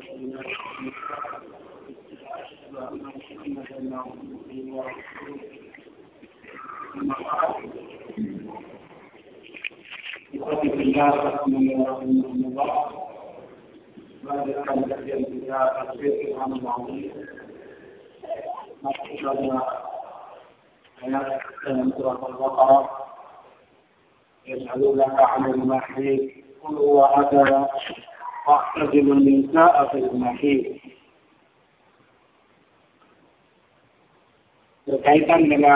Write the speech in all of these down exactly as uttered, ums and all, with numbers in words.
يسألونك عن المحيط قل هو أذى فاعتزلوا النساء في المحيط. Berkaitan dengan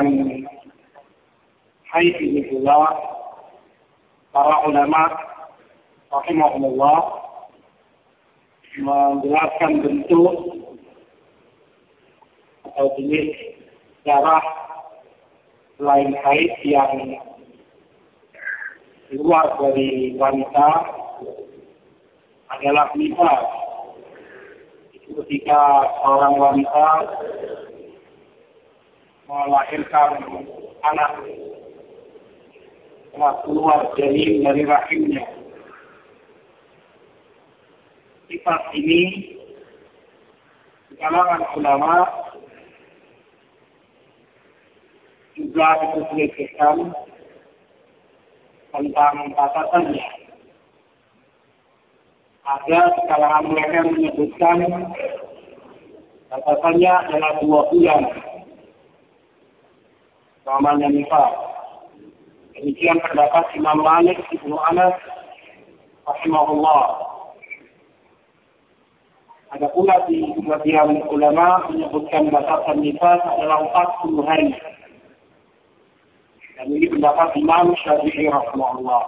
haid ini pula, para ulama rahimahullah menjelaskan bentuk atau jenis darah selain haid yang luar dari wanita adalah nifas. Itu ketika seorang wanita melahirkan anak setelah keluar dari dari rahimnya. Nifas ini di kalangan ulama juga diperselisihkan tentang batasannya. Ada kalangan mereka menyebutkan batasannya adalah dua bulan. Namanya nifas. Demikian pendapat Imam Malik Ibnu Anas rahimahullah. Ada pula di sebagian ulama menyebutkan batasan nifas adalah empat puluh hari. Dan ini pendapat Imam Syafi'i rahimahullah.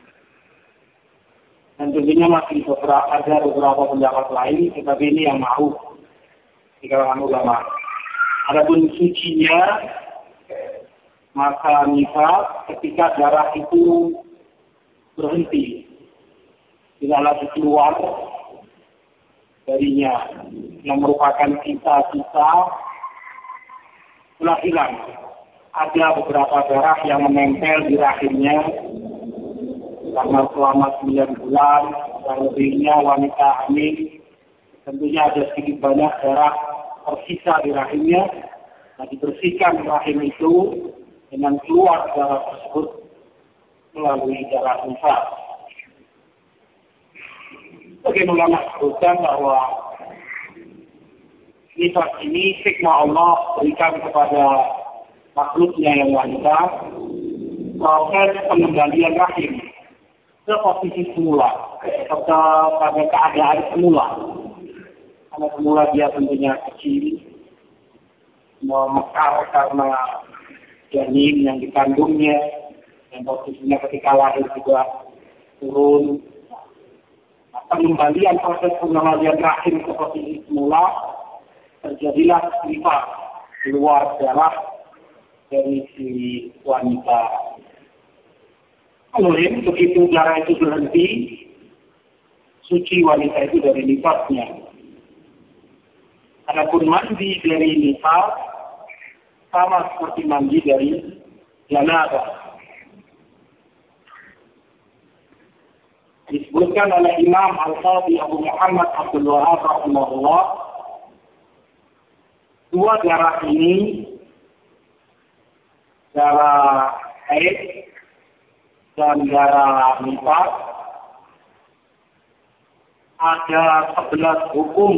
Dan tentunya masih beberapa, ada beberapa pendapat lain, tetapi ini yang ma'ruf di kalangan ulama. Adapun sucinya maka nifas ketika darah itu berhenti, tidak lagi keluar darinya, yang merupakan sisa-sisa telah hilang. Ada beberapa darah yang menempel di rahimnya karena selama sembilan bulan dan lebihnya wanita hamil, tentunya ada sedikit banyak darah tersisa di rahimnya. Nah, dibersihkan rahim itu dengan keluar darah tersebut melalui darah nifas. Bagaimana sebutkan bahwa nifas ini hikmah Allah berikan kepada makhluknya yang wanita, proses pengembalian rahim ke posisi semula atau pada keadaan semula. Karena semula dia tentunya kecil, memekar karena janin yang dikandungnya, yang posisinya ketika lahir juga turun. Nah, pengembalian proses pengembalian rahim ke posisi semula terjadilah nifas, keluar darah dari si wanita. Kemudian begitu darah itu berhenti, suci wanita itu dari nifasnya. Adapun mandi dari nifas sama seperti mandi dari janabah. Disebutkan oleh Imam Al-Qadhi Abu Muhammad Abdul Wahab rahimahullah, dua darah ini, darah haid dan darah nifas, ada sebelas hukum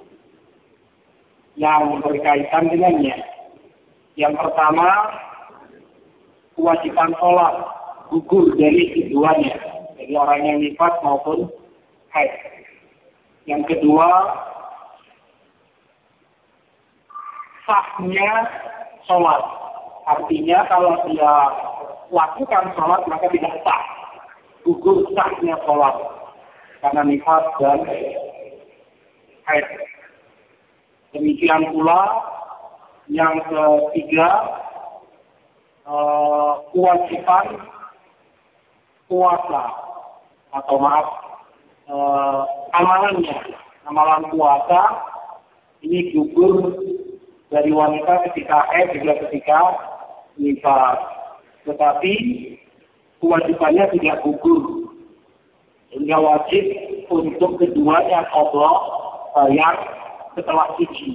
yang berkaitan dengannya. Yang pertama, kewajiban sholat gugur dari keduanya, jadi orang yang nifas maupun haid. Yang kedua, sahnya sholat. Artinya kalau dia lakukan sholat maka tidak sah, gugur sahnya sholat karena nifas dan haid. Demikian pula yang ketiga, eh, kewajiban puasa atau maaf eh, amalannya, amalan puasa ini gugur dari wanita ketika haid juga ketika nifas. Tetapi kewajibannya tidak gugur, sehingga wajib untuk keduanya qadha bayar setelah suci.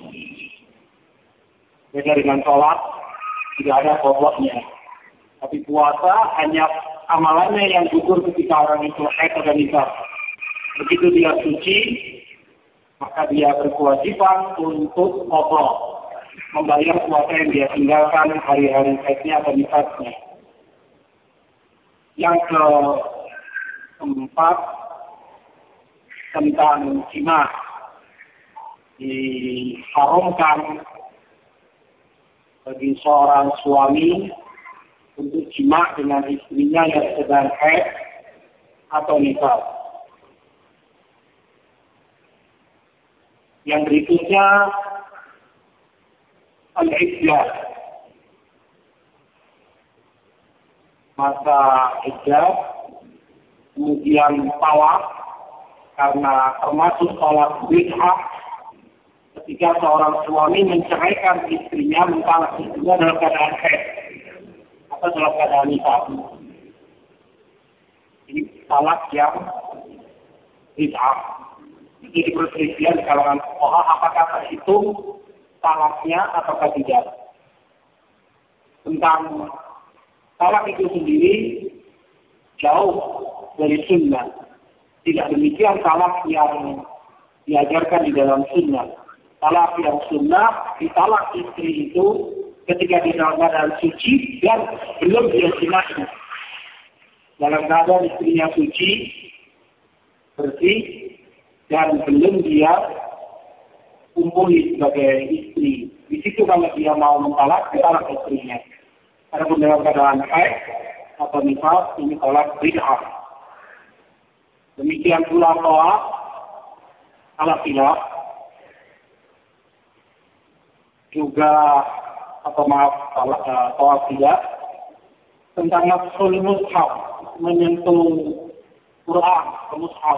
Beda dengan sholat, tidak ada pokoknya. Tapi puasa hanya amalannya yang gugur ketika orang itu haid dan nifas. Begitu dia suci, maka dia berkewajiban untuk qadha, membayar puasa yang dia tinggalkan hari-hari haidnya atau nifasnya. Yang keempat, tentang jima. Diharamkan bagi seorang suami untuk jima dengan istrinya yang sedang haid atau nifas. Yang berikutnya al-iddah, masa iddah, kemudian talak, karena termasuk talak bid'ah ketika seorang suami menceraikan istrinya, mentalak istrinya dalam keadaan haid atau dalam keadaan nifas. Ini talak yang bid'ah. Jadi perselisihan di kalangan fuqaha apakah terhitung talaknya atau tidak. Tentang talak itu sendiri jauh dari sunnah. Tidak demikian talak yang diajarkan di dalam sunnah. Talak yang sunnah, ditalak istri itu ketika di dalam keadaan suci dan belum dia jinaknya. Dalam keadaan istrinya suci, bersih, dan belum dia kumpuli sebagai istri. Di situ kalau dia mau mentalak, ditalak istrinya. Adapun dalam keadaan haid atau nifas, ini talak bid'ah. Demikian pula talak ala khilaf, juga atau maaf talak tidak, tentang masul mushaf, menyentuh Quran ke mushaf.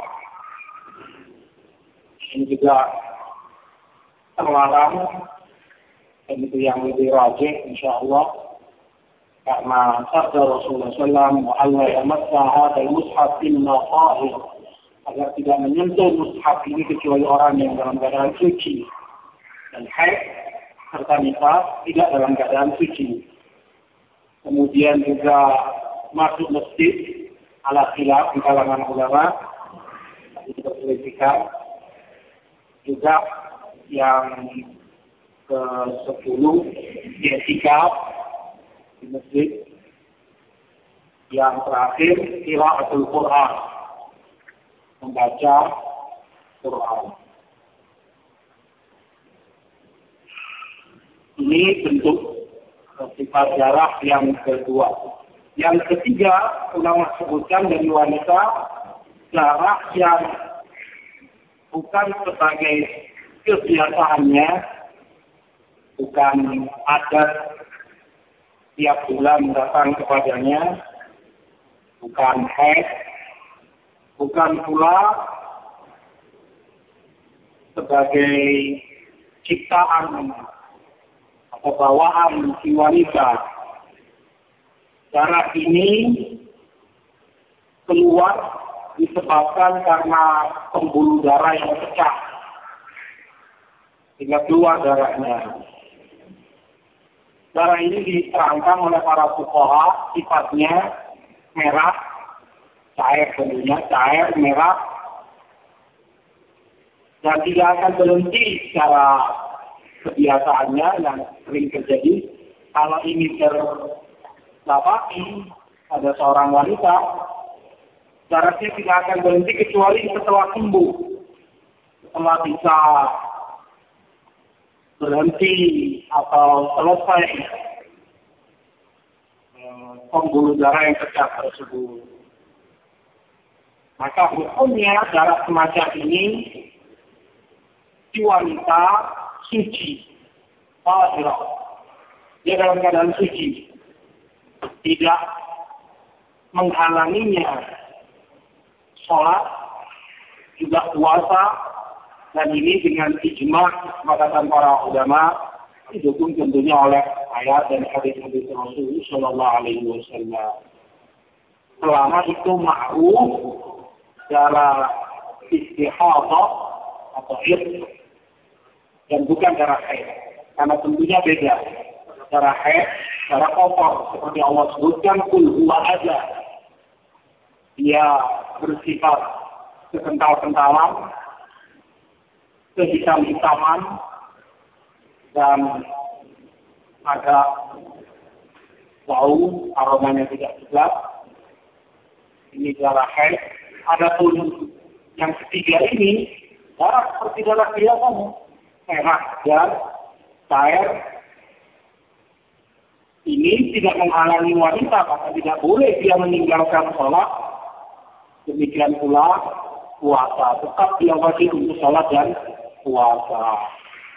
Ini juga terlarang, dan itu yang lebih rajih insyaallah, karena sabda Rasulullah sallallahu alaihi wasallam, Allah yamassa hadzal mushaf illa tahir, agar tidak menyentuh mushaf ini kecuali orang yang dalam keadaan suci dan haid serta nifas, tidak dalam keadaan suci. Kemudian juga masuk masjid ala khilaf di kalangan ulama, diperselisihkan. Juga yang ke sepuluh i'tikaf di masjid. Yang terakhir qiraatul Quran, membaca Quran. Ini bentuk sifat jarah yang kedua. Yang ketiga, ulama sebutkan dari wanita jarah yang bukan sebagai kebiasaannya, bukan adat tiap bulan datang kepadanya, bukan haid, bukan pula sebagai ciptaan atau bawaan si wanita. Darah ini keluar disebabkan karena pembuluh darah yang pecah, sehingga keluar darahnya. Darah ini diterangkan oleh para fuqaha sifatnya merah, cair tentunya, cair, merah, dan tidak akan berhenti secara kebiasaannya yang sering terjadi. Kalau ini terdapati pada seorang wanita, darahnya tidak akan berhenti kecuali setelah sembuh, setelah bisa berhenti atau selesai pembuluh darah yang pecah tersebut. Maka hukumnya darah semacam ini si wanita suci, tahirah, dia dalam keadaan suci, tidak menghalanginya sholat, juga puasa, dan ini dengan ijma' kesepakatan para ulama, didukung tentunya oleh ayat dan hadis-hadis Rasulullah Shallallahu Alaihi Wasallam. Selama itu ma'ruf darah istihadah atau ir, dan bukan darah haid. Karena tentunya beda. Darah haid, darah kotor, seperti Allah sebutkan, kul huwa aja. Dia bersifat kekental-kentalan, kehitam-hitaman, dan agak bau, aromanya tidak sedap. Ini darah haid. Adapun yang ketiga ini, darah seperti darah biasa, merah dan cair. Ini tidak menghalangi wanita, maka tidak boleh dia meninggalkan sholat. Demikian pula puasa. Tetap dia wajib untuk sholat dan puasa.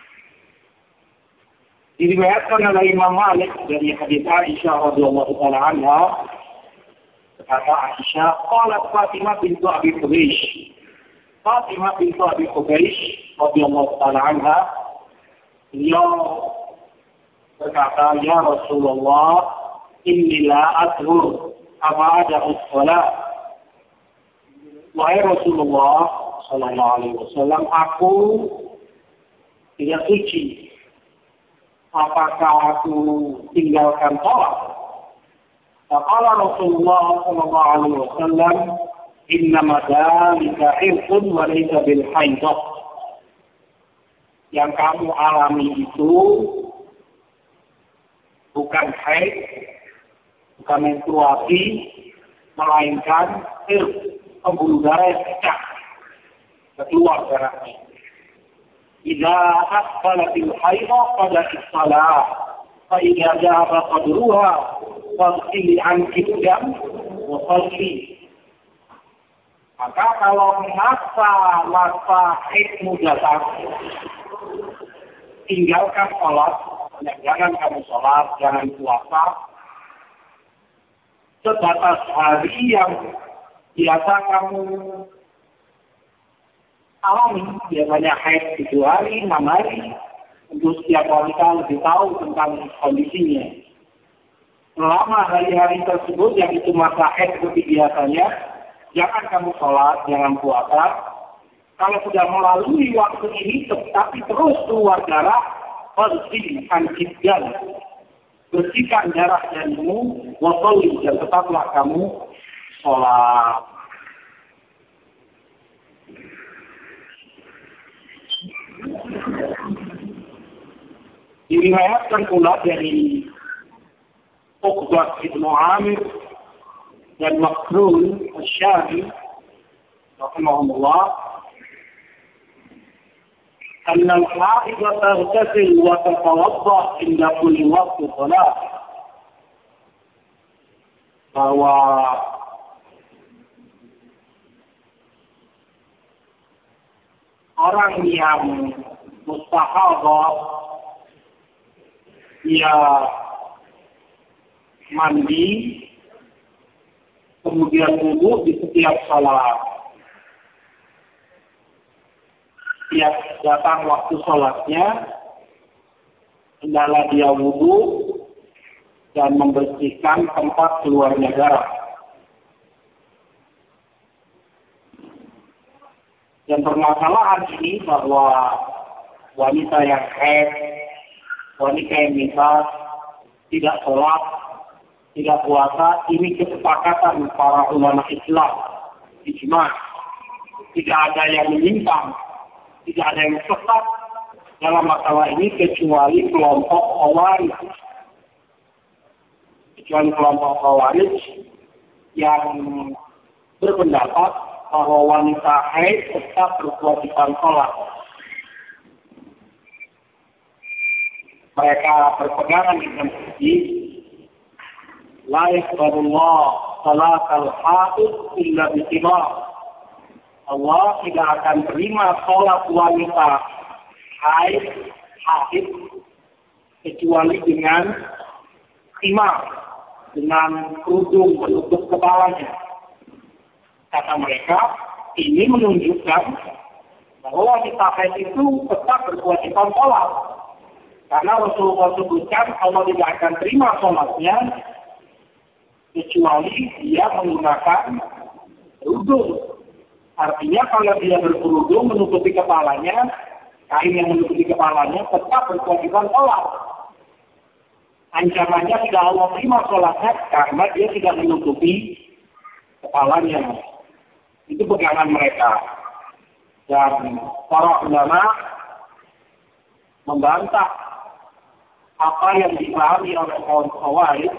Diriwayatkan oleh Imam Malik dari hadits Aisyah radhiyallahu taala anha, kata Aisyah, qalat Fatimah bintu Abi Hubaysh. Fatimah bintu Abi Hubaysh radhiyallahu taala anha, beliau berkata, ya Rasulullah, inni la adhur abada as-salat. Wahai Rasulullah sallallahu alaihi wasallam, aku tidak suci. Apakah aku tinggalkan sholat? Faqala Rasulullah sallallahu alaihi wasallam, innama dzalika irqun wa laysa bil haidah. Yang kamu alami itu bukan haid, bukan menstruasi, melainkan irq, pembuluh darah yang pecah, keluar darahnya. Idza aqbalatil haidah qadatis shalah, fa idza dhahaba qadruha faghsili anki dam wa salli. Maka kalau masa masa haidmu datang, tinggalkan sholat, jangan kamu sholat, jangan puasa, sebatas hari yang biasa kamu alami, biasanya haid tujuh hari, enam hari, untuk setiap wanita lebih tahu tentang kondisinya. Selama hari-hari tersebut yang itu masa haid seperti biasanya, jangan kamu sholat, jangan puasa. Kalau sudah melalui waktu ini, tetapi terus keluar darah, bersihkan jiddan, bersihkan darah jarimu, wasoli, dan tetaplah kamu sholat. Diriwayatkan pula dari Uqbah bin Amir dan Makrul Asy-Syami rahimahullah, anna al-haidha taghtasil wa tatawadda inda kulli waqti shalah. Bahwa orang yang mustahadah dia mandi kemudian wudu di setiap salat. Setiap datang waktu salatnya, hendaklah dia wudu dan membersihkan tempat keluarnya darah. Dan permasalahan ini bahwa wanita yang haid, wanita yang nifas, tidak sholat, tidak puasa, ini kesepakatan para ulama Islam. Ijma. Tidak ada yang menyimpang, tidak ada yang sesat dalam masalah ini kecuali kelompok Khawarij. Kecuali kelompok Khawarij yang berpendapat bahwa wanita haid tetap berkewajiban sholat. Mereka berpegangan dengan hadis, la yaqbalullah salatal haid illa biqimah. Allah tidak akan terima sholat wanita haid, haid kecuali dengan khimar, dengan kerudung penutup kepalanya. Kata mereka, ini menunjukkan bahwa wanita haid itu tetap berkewajiban sholat. Karena Rasulullah sebutkan Allah tidak akan terima sholatnya kecuali dia menggunakan kerudung Artinya kalau dia berkerudung menutupi kepalanya, kain yang menutupi kepalanya tetap berkewajiban sholat. Ancamannya tidak Allah terima sholatnya karena dia tidak menutupi kepalanya. Itu pegangan mereka. Dan para ulama membantah apa yang dipahami oleh kaum Khawarij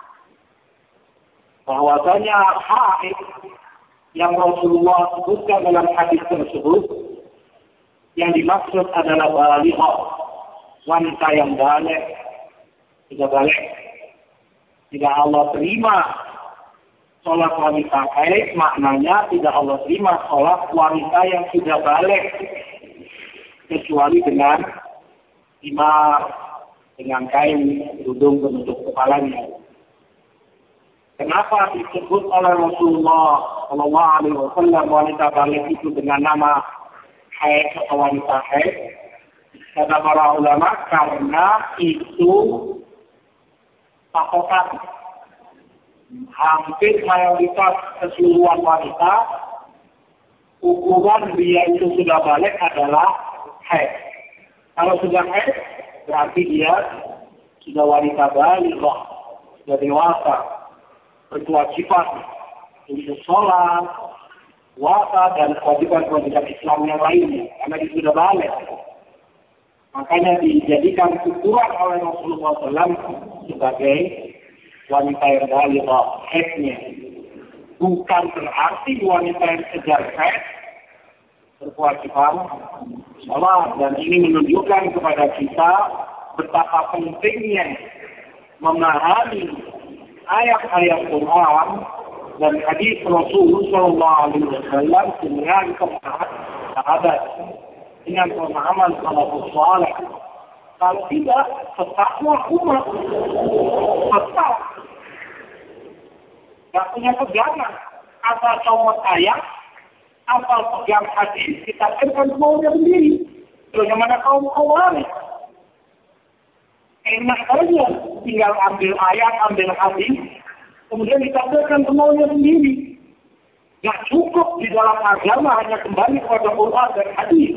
bahwasanya haid yang Rasulullah sebutkan dalam hadis tersebut yang dimaksud adalah balighah, wanita yang balik, tidak balik, tidak Allah terima sholat wanita haid, maknanya tidak Allah terima sholat wanita yang sudah balik kecuali dengan imar, dengan kain kerudung penutup kepalanya. Kenapa disebut oleh Rasulullah Shallallahu Alaihi Wasallam wanita balik itu dengan nama haid atau wanita haid? Kata para ulama karena itu patokan. Hampir mayoritas keseluruhan wanita ukuran dia itu sudah balik adalah haid. Kalau sudah haid berarti dia sudah wanita balik, sudah dewasa, berkewajiban untuk sholat, puasa, dan kewajiban-kewajiban Islam yang lainnya, karena dia sudah balik. Makanya dijadikan ukuran oleh Rasulullah shallallahu alaihi wasallam sebagai wanita yang balik, haidnya. Bukan berarti wanita yang sedang haid berkewajiban sholat, dan ini menunjukkan kepada kita betapa pentingnya memahami ayat-ayat Quran dan hadis Rasulullah shallallahu alaihi wasallam dengan pemahaman sahabat, dengan pemahaman salafus saleh. Kalau tidak, sesatlah umat, sesat. Tidak punya pegangan. Asal comot ayat, asal pegang hadis, kita akan maunya sendiri. Bagaimana kaum Khawarij? Enak saja, tinggal ambil ayat, ambil hadis, kemudian dikatakan semaunya sendiri. Tidak cukup di dalam agama hanya kembali kepada Quran dan hadis.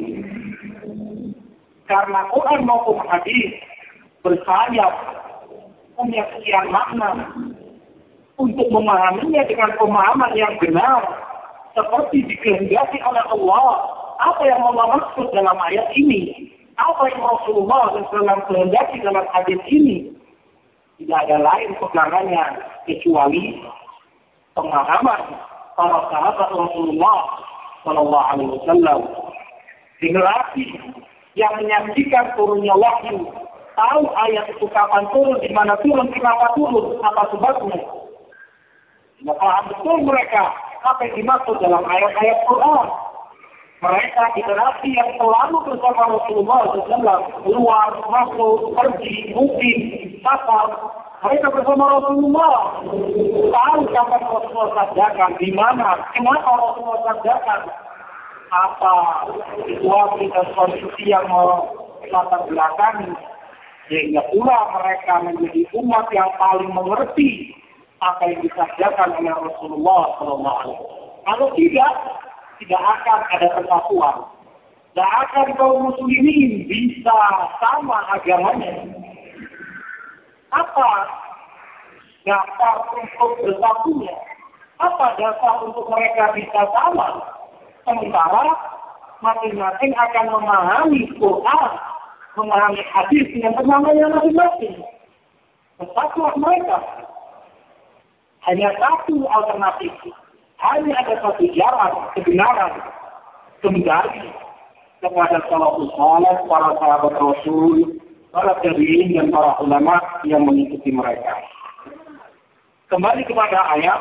Karena Quran maupun hadis bersayap, punya sekian makna. Untuk memahaminya dengan pemahaman yang benar, seperti dikehendaki oleh Allah, apa yang Allah maksud dalam ayat ini, apa yang Rasulullah shallallahu alaihi wasallam kehendaki dalam hadis ini, tidak ada lain pegangannya kecuali pemahaman para sahabat Rasulullah shallallahu alaihi wasallam. Generasi yang menyaksikan turunnya wahyu, tahu ayat itu kapan turun, di mana turun, kenapa turun, apa sebabnya. Paham betul mereka apa yang dimaksud dalam ayat-ayat Quran. Mereka generasi yang selalu bersama Rasulullah shallallahu alaihi wasallam, keluar, masuk, pergi, mukim, safar. Mereka bersama Rasulullah. Tahu kapan Rasulullah sabdakan, di mana, kenapa Rasulullah sabdakan, apa situasi dan kondisi yang melatar belakangi, sehingga pula mereka menjadi umat yang paling mengerti apa yang disabdakan oleh Rasulullah shallallahu alaihi wasallam. Kalau tidak, tidak akan ada persatuan. Tidak akan kaum muslimin bisa sama agamanya. Apa dasar untuk bersatunya? Apa dasar untuk mereka bisa sama? Sementara masing-masing akan memahami Quran, memahami hadis dengan pemahamannya masing-masing. Bersatulah mereka. Hanya satu alternatif. Hanya ada satu jalan kebenaran kembali kepada salafus saleh, para sahabat Rasul, para tabi'in dan para ulama yang mengikuti mereka. Kembali kepada ayat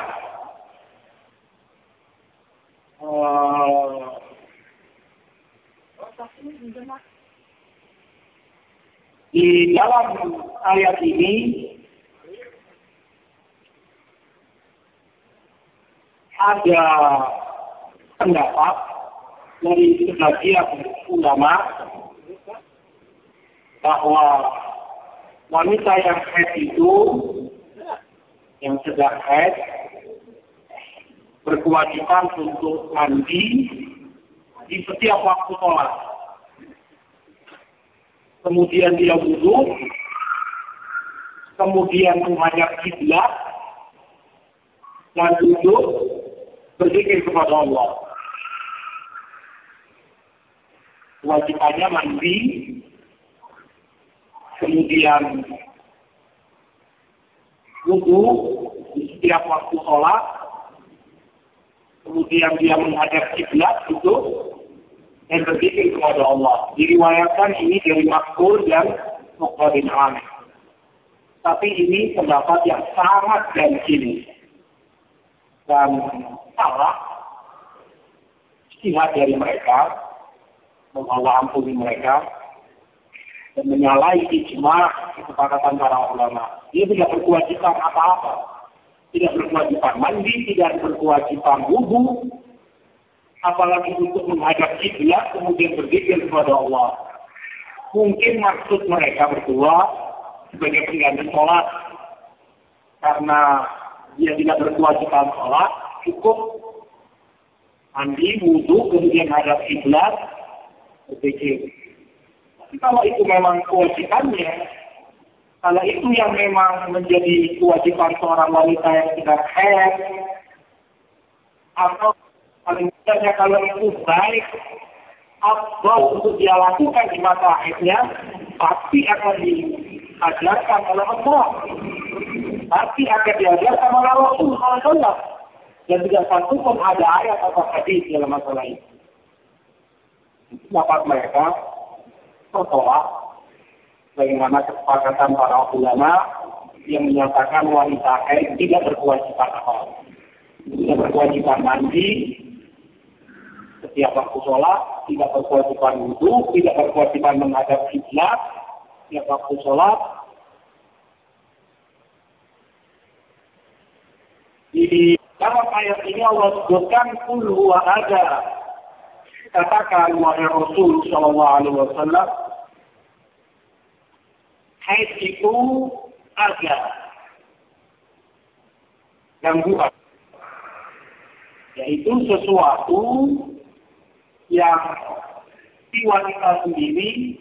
uh, di dalam ayat ini ada pendapat dari sebagian ulama bahwa wanita yang haid itu, yang sedang haid, berkewajiban untuk mandi di setiap waktu sholat. Kemudian dia wudhu, kemudian menghadap kiblat dan duduk berzikir kepada Allah. Kewajibannya mandi, kemudian wudhu di setiap waktu sholat, kemudian dia menghadap kiblat duduk dan berzikir kepada Allah. Diriwayatkan ini dari Makhul dan Muqtadim Amir. Tapi ini pendapat yang sangat gengsi dan salah istihad dari mereka, Allah ampuni mereka, dan menyalahi ijma' kesepakatan para ulama. Dia tidak berkewajiban apa-apa. Tidak berkewajiban mandi, tidak berkewajiban wudhu, apalagi untuk menghadap kiblat kemudian berzikir kepada Allah. Mungkin maksud mereka berdua sebagai pengganti sholat, karena dia tidak berkewajiban sholat, cukup mandi, wudhu, kemudian menghadap kiblat, berzikir. Tapi kalau itu memang kewajibannya, kalau itu yang memang menjadi kewajiban seorang wanita yang tidak haid, atau paling tidaknya kalau itu baik, afdal untuk dia lakukan di masa haidnya, pasti akan diajarkan oleh Allah. Pasti akan diajarkan oleh Rasulullah shallallahu alaihi wasallam. Dan tidak satu pun ada ayat atau hadis dalam masalah ini. Dapat mereka bertolak bagaimana kesepakatan para ulama yang menyatakan wanita haid tidak berkewajiban apa-apa. Tidak berkewajiban mandi setiap waktu sholat, tidak berkewajiban wudhu, tidak berkewajiban menghadap kiblat setiap waktu sholat. Di dalam ayat ini Allah sebutkan kul huwa ada. Katakan wahai Rasul sallallahu alaihi wasallam, haid itu ada gangguan, yaitu sesuatu yang si wanita sendiri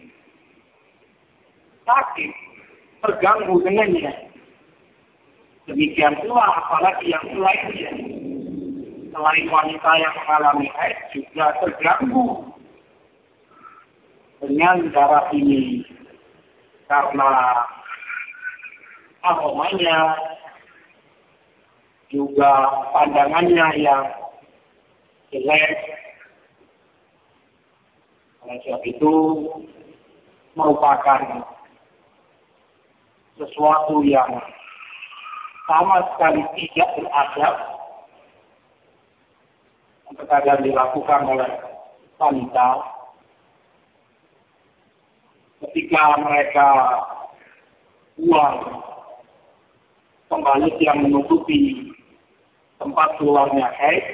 sakit, terganggu dengannya. Demikian pula apalagi yang selainnya. Selain wanita yang mengalami haid juga terganggu dengan darah ini. Karena aromanya, juga pandangannya yang jelek. Oleh sebab itu merupakan sesuatu yang sama sekali tidak beradab yang terkadang dilakukan oleh wanita ketika mereka buang pembalut yang menutupi tempat keluarnya haid,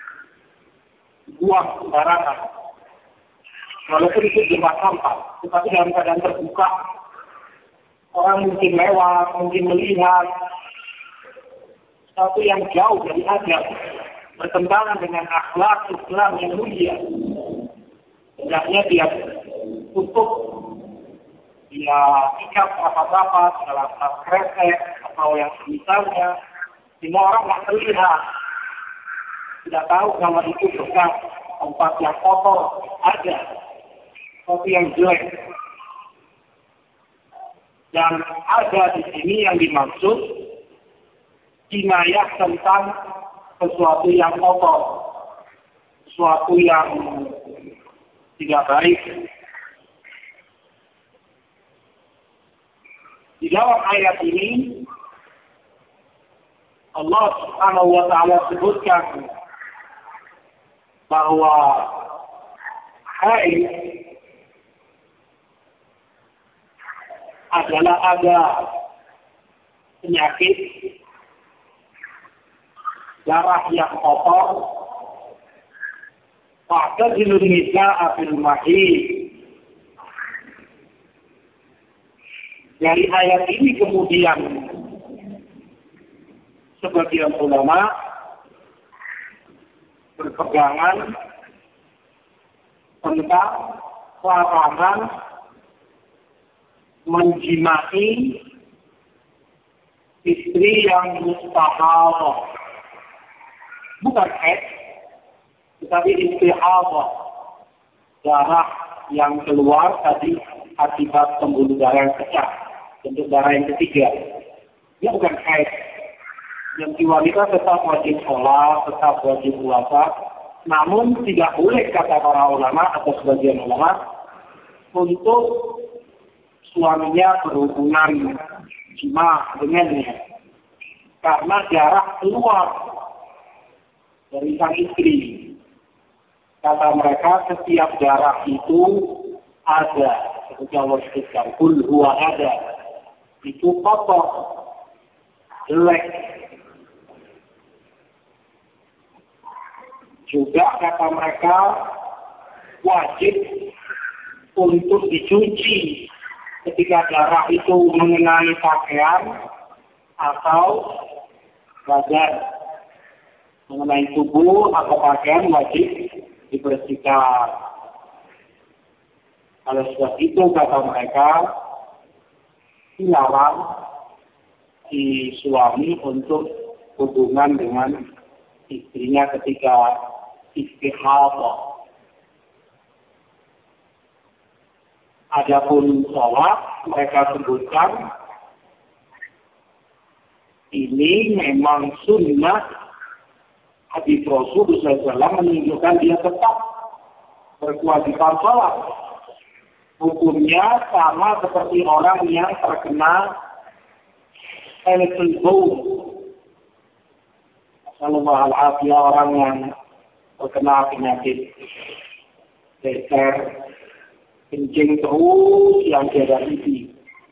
buang sembarangan. Walaupun itu di tempat sampah, tetapi dalam keadaan terbuka, orang mungkin lewat, mungkin melihat sesuatu yang jauh dari adab, bertentangan dengan akhlak Islam yang mulia. Hendaknya dia tutup, dia ikat rapat-rapat dalam tas kresek atau yang semisalnya, sehingga orang tidak terlihat, tidak tahu kalau itu bekas tempat yang kotor ada, sesuatu yang jelek. Dan ada di sini yang dimaksud kinayah tentang sesuatu yang kotor, sesuatu yang tidak baik. Di dalam ayat ini Allah Subhanahu wa taala sebutkan bahwa haid adalah ada penyakit darah yang kotor. Fa'tazilun nisaa fil mahid. Dari ayat ini kemudian sebagian ulama berpegangan tentang larangan menjimai istri yang mustahadah. Bukan haid, tetapi istihadah. Darah yang keluar tadi akibat pembuluh darah yang pecah. Bentuk darah yang ketiga. Dia bukan haid. Yang di wanita tetap wajib sholat, tetap wajib puasa. Namun tidak boleh kata para ulama atau sebagian ulama untuk suaminya berhubungan jima dengannya. Karena darah keluar dari sang istri. Kata mereka setiap darah itu ada. Seperti Allah sebutkan, kul huwa ada. Itu kotor, jelek. Juga kata mereka wajib untuk dicuci ketika darah itu mengenai pakaian atau badan. Mengenai tubuh atau pakaian wajib dibersihkan. Kalau sudah itu kata mereka dilarang si suami untuk hubungan dengan istrinya ketika istihadah. Adapun sholat, mereka sebutkan ini memang sunnah. Hadis Rasulullah shallallahu alaihi wasallam menunjukkan dia tetap berkewajiban sholat. Hukumnya sama seperti orang yang terkena elektrik. Sallallahu alaihi orang yang terkena penyakit geser kencing terus yang tiada henti.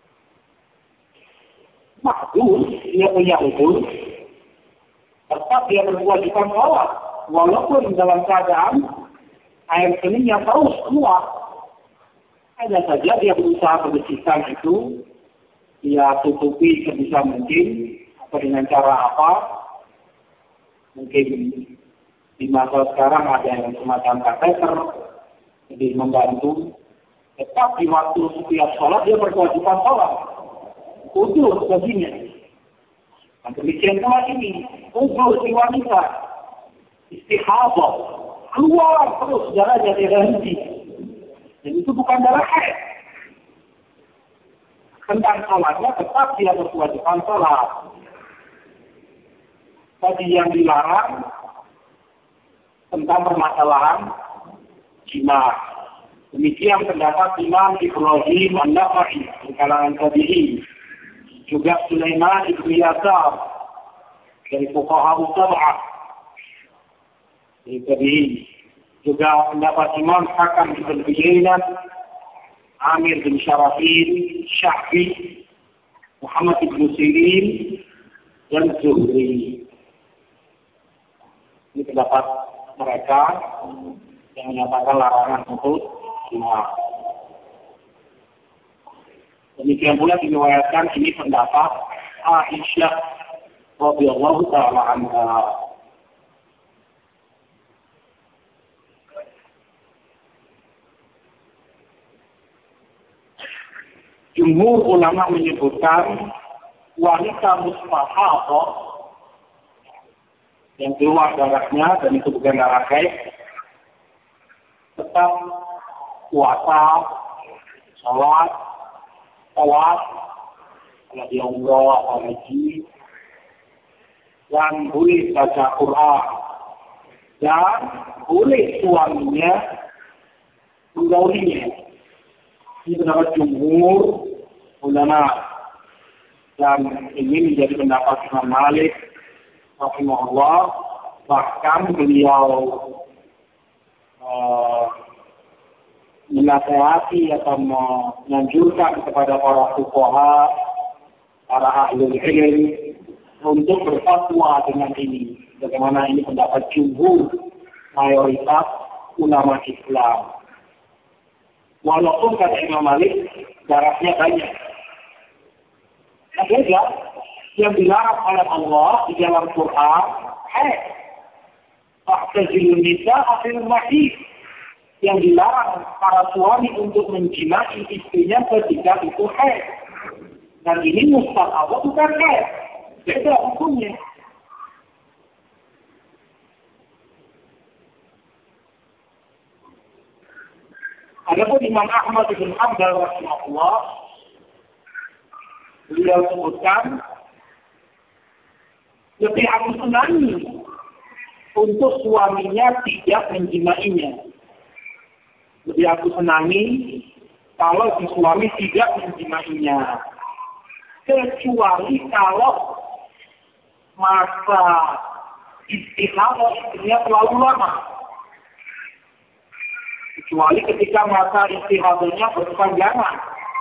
Makhluk dia punya hukum, tetap dia berkewajiban sholat, walaupun dalam keadaan air keningnya terus keluar. Hanya saja dia berusaha membersihkan itu, dia tutupi sebisa mungkin, atau dengan cara apa? Mungkin di masa sekarang ada yang semacam kateter, jadi membantu. Tetap di waktu setiap sholat dia berkewajiban sholat. Udur baginya. Dan demikian pula ini, udur si wanita, istihadah, keluar terus darahnya tidak henti. Dan itu bukan darah haid. Tentang sholatnya tetap dia berkewajiban sholat. Tadi yang dilarang tentang permasalahan jima. Demikian pendapat Imam Ibrahim An-Nakhai di kalangan tabi'in, juga Sulaiman ibn Yasar dari fuqaha sab'ah dari tabi'in, juga pendapat Imam Hakam ibn Uyainah, Amir bin Syarafil, Syahbi, Muhammad ibn Sirin, dan Zuhri. Ini pendapat mereka yang menyatakan larangan untuk jima. Demikian pula diriwayatkan ini pendapat Aisyah radhiyallahu ta'ala anha. Jumhur ulama menyebutkan wanita mustahadah yang keluar darahnya dan itu bukan darah haid tetap puasa, sholat, sholat, kalau dia umroh atau haji, dan boleh baca Quran, dan boleh suaminya menggaulinya. Ini pendapat jumhur ulama, dan ini menjadi pendapat Imam Malik rahimahullah. Bahkan beliau uh, menasihati atau menganjurkan kepada para fuqaha, para ahli ilmu untuk berfatwa dengan ini. Bagaimana ini pendapat jumhur mayoritas ulama Islam. Walaupun kata Imam Malik darahnya banyak. Ada yang dilarang oleh Allah di dalam Quran, haid. Fa'tazilun nisa'a fil mahid, yang dilarang para suami untuk menjimai istrinya ketika itu haid. Dan ini mustahab bukan haid. Beda hukumnya. Adapun Imam Ahmad bin Hanbal rahimahullah, beliau sebutkan lebih aku senangi untuk suaminya tidak menjimainya. Lebih aku senangi kalau si suami tidak menjimainya. Kecuali kalau masa istihadah istrinya terlalu lama. Kecuali ketika masa istihadahnya berkepanjangan.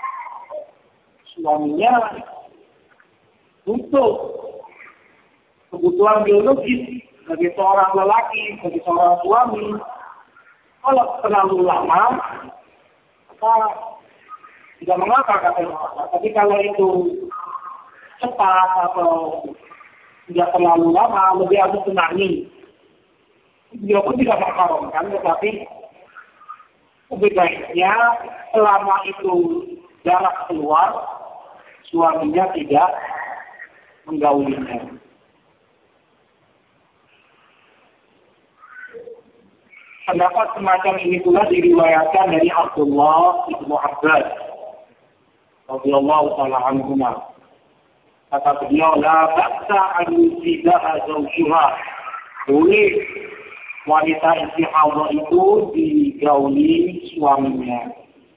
Suaminya untuk kebutuhan biologis sebagai seorang lelaki, sebagai seorang suami. Kalau terlalu lama, maka tidak mengapa kata Allah. Tapi kalau itu cepat atau tidak terlalu lama, lebih aku senangi. Dia pun tidak mengharamkan, tetapi lebih baiknya selama itu jarak keluar, suaminya tidak menggaulinya. Pendapat semacam ini pula diriwayatkan dari Abdullah ibnu Abbas radhiyallahu ta'ala anhuma. Kata beliau, la ba'sa an yusibaha zawjuha. Boleh wanita istihadah itu digauli suaminya.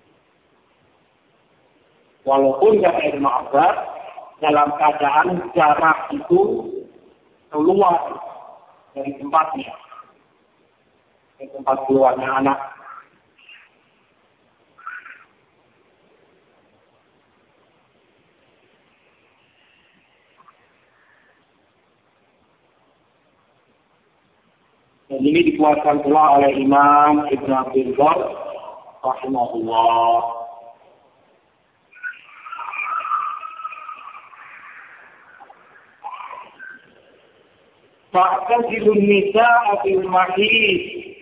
Walaupun kata Ibnu Abbas, dalam keadaan jarak itu keluar dari tempatnya. Di tempat keluarnya anak. Dan ini dikuatkan pula oleh Imam Ibn Abdul Bar rahimahullah. Fa'tazilun nisa'a fil mahid,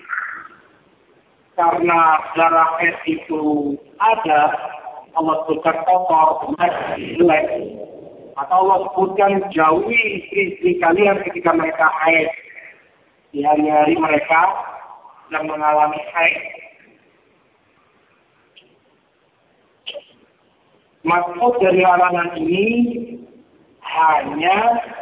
karena darah haid itu ada, Allah sebutkan kotor, jelek, atau Allah sebutkan jauhi istri-istri kalian ketika mereka haid. Di hari-hari mereka yang mengalami haid. Maksud dari larangan ini hanya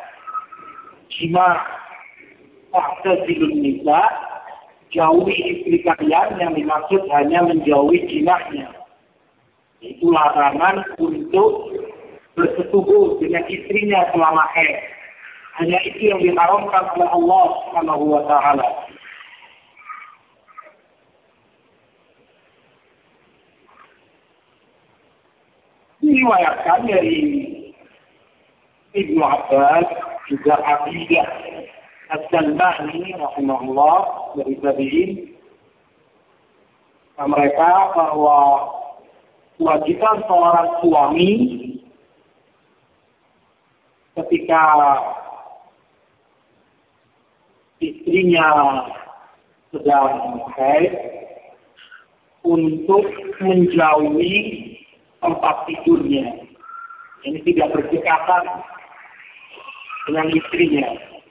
jima. Fa'tazilun nisa', jauhi istri kalian, yang dimaksud hanya menjauhi jinahnya. Itu larangan untuk bersetubuh dengan istrinya selama haid. Hanya itu yang diharamkan oleh Allah Subhanahu wa ta'ala. Diriwayatkan dari Ibnu Abbas, juga Abidah As-Salmani rahimahullah dari tabi'in, mereka bahwa kewajiban seorang suami ketika istrinya sedang haid untuk menjauhi tempat tidurnya. Ini tidak berdekatan dengan istrinya.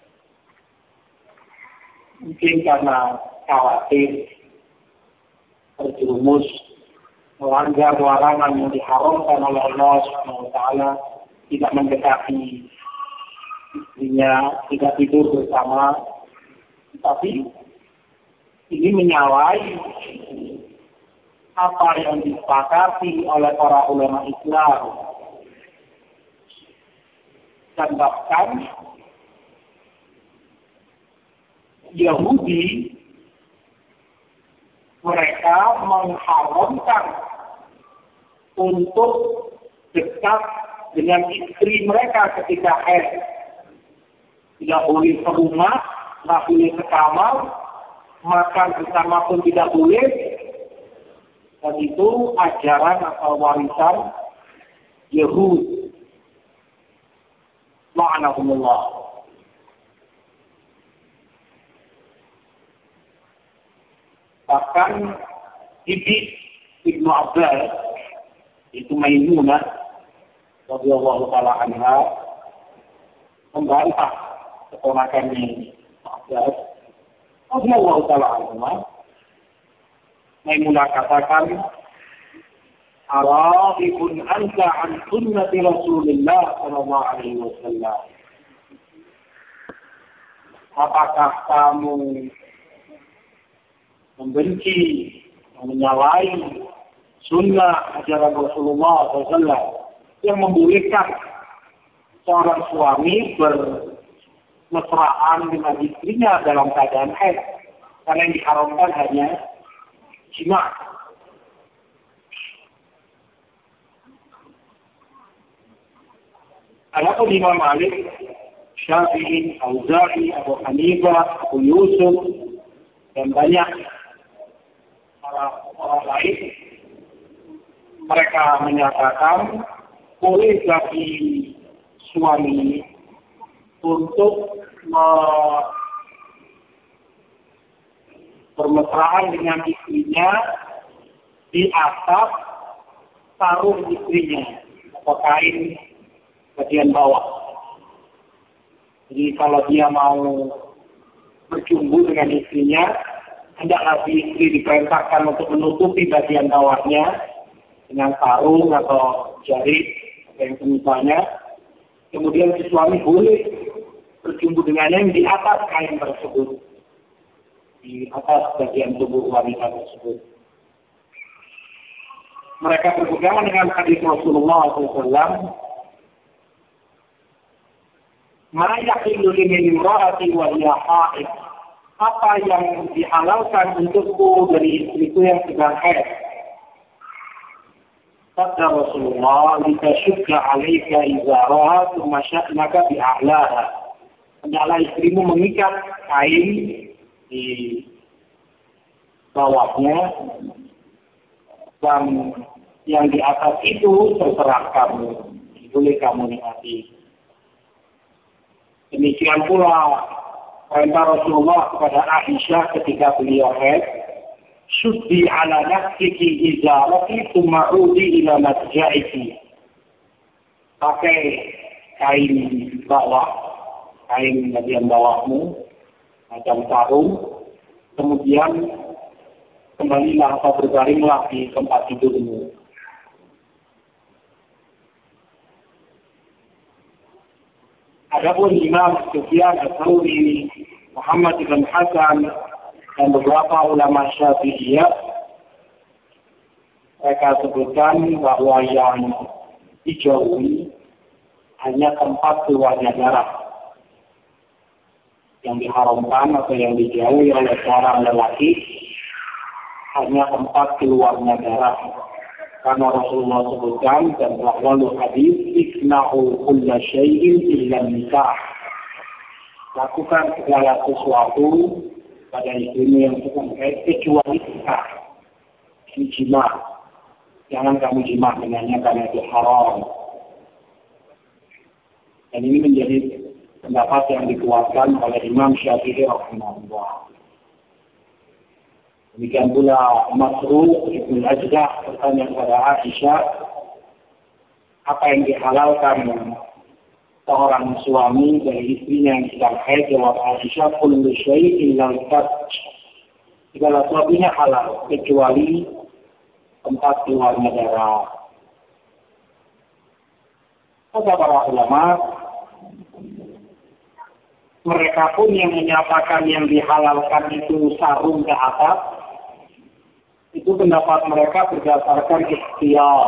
Mungkin karena khawatir terjerumus melanggar larangan yang diharamkan oleh Allah Subhanahu wa ta'ala, tidak mendekati istrinya, tidak tidur bersama. Tapi ini menyalahi apa yang disepakati oleh para ulama Islam. Dan bahkan Yahudi, mereka mengharamkan untuk dekat dengan istri mereka ketika haid. Tidak boleh ke rumah, tidak boleh ke kamar, makan bersama pun tidak boleh. Dan itu ajaran atau warisan Yahudi. La'anahumullah. Bahkan ibu Ibnu Abbas itu Maimunah radhiyallahu taala anha membantah keponakannya Abbas radhiyallahu taala anha. Maimunah katakan, "Ara'ibun anta an sunnati Rasulillah sallallahu alaihi wasallam." Apakah kamu membenci, menyalahi sunnah ajaran Rasulullah shallallahu alaihi wasallam yang membolehkan seorang suami bermesraan dengan istrinya dalam keadaan haid, karena yang diharamkan hanya jima'. Adapun Imam Malik, Syafi'i, Auza'i, Abu Hanifah, Abu Yusuf, dan banyak para orang lain, mereka menyatakan boleh bagi suami untuk me- bermesraan dengan istrinya di atas sarung istrinya atau kain bagian bawah. Jadi kalau dia mau berjumpa dengan istrinya, hendaklah si istri diperintahkan untuk menutupi bagian bawahnya dengan sarung atau jarit atau yang semisalnya. Kemudian si suami boleh berjumpa dengannya di atas kain tersebut, di atas bagian tubuh wanita tersebut. Mereka berpegangan dengan hadis Rasulullah shallallahu alaihi wasallam, "Ma yahillu min imra'ati wa hiya haid." Apa yang dihalalkan untukku dari istriku yang sedang haid? Kata Rasulullah, "Litashukka 'alaika izaraha thumma sya'naka bi'a'laha." Hendaklah istrimu mengikat kain di bawahnya, dan yang di atas itu terserah kamu, boleh kamu nikmati. Demikian pula perintah Rasulullah kepada Aisyah ketika beliau haid, "Syuddi ala nafsiki izarati tuma'udi ila matja'iki." Pakai kain bawah, kain bagian bawahmu, macam sarung, kemudian kembalilah atau berbaringlah di tempat tidurmu. Adapun Imam Sufyan Ats-Tsauri, Muhammad bin Hasan, dan beberapa ulama Syafi'iyah, mereka sebutkan bahwa yang dijauhi hanya tempat keluarnya darah. Yang diharamkan atau yang dijauhi oleh seorang lelaki hanya tempat keluarnya darah. Karena Rasulullah sebutkan dan lalu hadis, "Ikna'u kulla syai'in illa nikah." Lakukan segala sesuatu pada istrimu yang sedang haid kecuali nikah. Ini jima. Jangan kamu jima dengannya karena itu haram. Dan ini menjadi pendapat yang dikuatkan oleh Imam Syafi'i rahimahullah. Demikian pula Masruq Ibnu Ajdah bertanya kepada Aisyah, apa yang dihalalkan seorang suami dari istrinya yang sedang haid? Jawab Aisyah, "Kullu syai'in illa al-farj." Segala sesuatunya halal kecuali tempat keluarnya darah. Kata para ulama, mereka pun yang menyatakan yang dihalalkan itu sarung ke atas, itu pendapat mereka berdasarkan ikhtiar,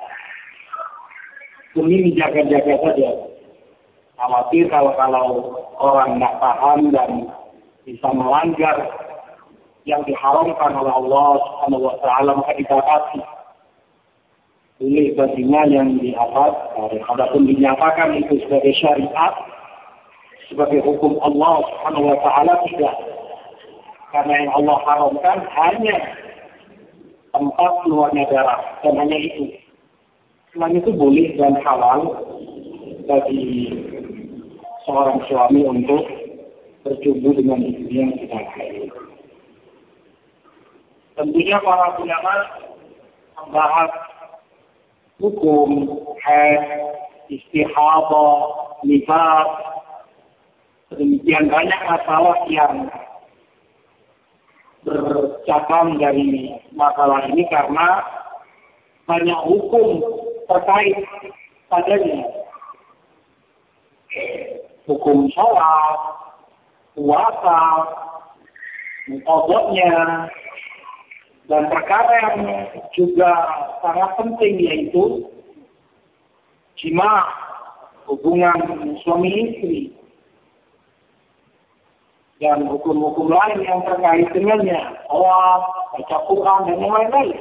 demi menjaga-jaga saja. Khawatir kalau kalau orang tidak paham dan bisa melanggar yang diharamkan oleh Allah Subhanahu wa taala, maka dibatasi. Boleh baginya yang di atas, adapun dinyatakan itu sebagai syariat, sebagai hukum Allah Subhanahu wa taala, tidak. Karena yang Allah haramkan hanya tempat keluarnya darah, dan hanya itu. Selain itu boleh dan halal bagi seorang suami untuk berjumpa dengan istri yang sedang haid. Tentunya para ulama membahas hukum, haid, istihadah, nifas, sedemikian banyak masalah yang bercabang dari masalah ini karena banyak hukum terkait padanya. Hukum sholat, puasa, mutadotnya, dan perkara yang juga sangat penting yaitu jima, hubungan suami istri, dan hukum-hukum lain yang terkait dengannya, sholat, baca Quran, dan yang lain-lain.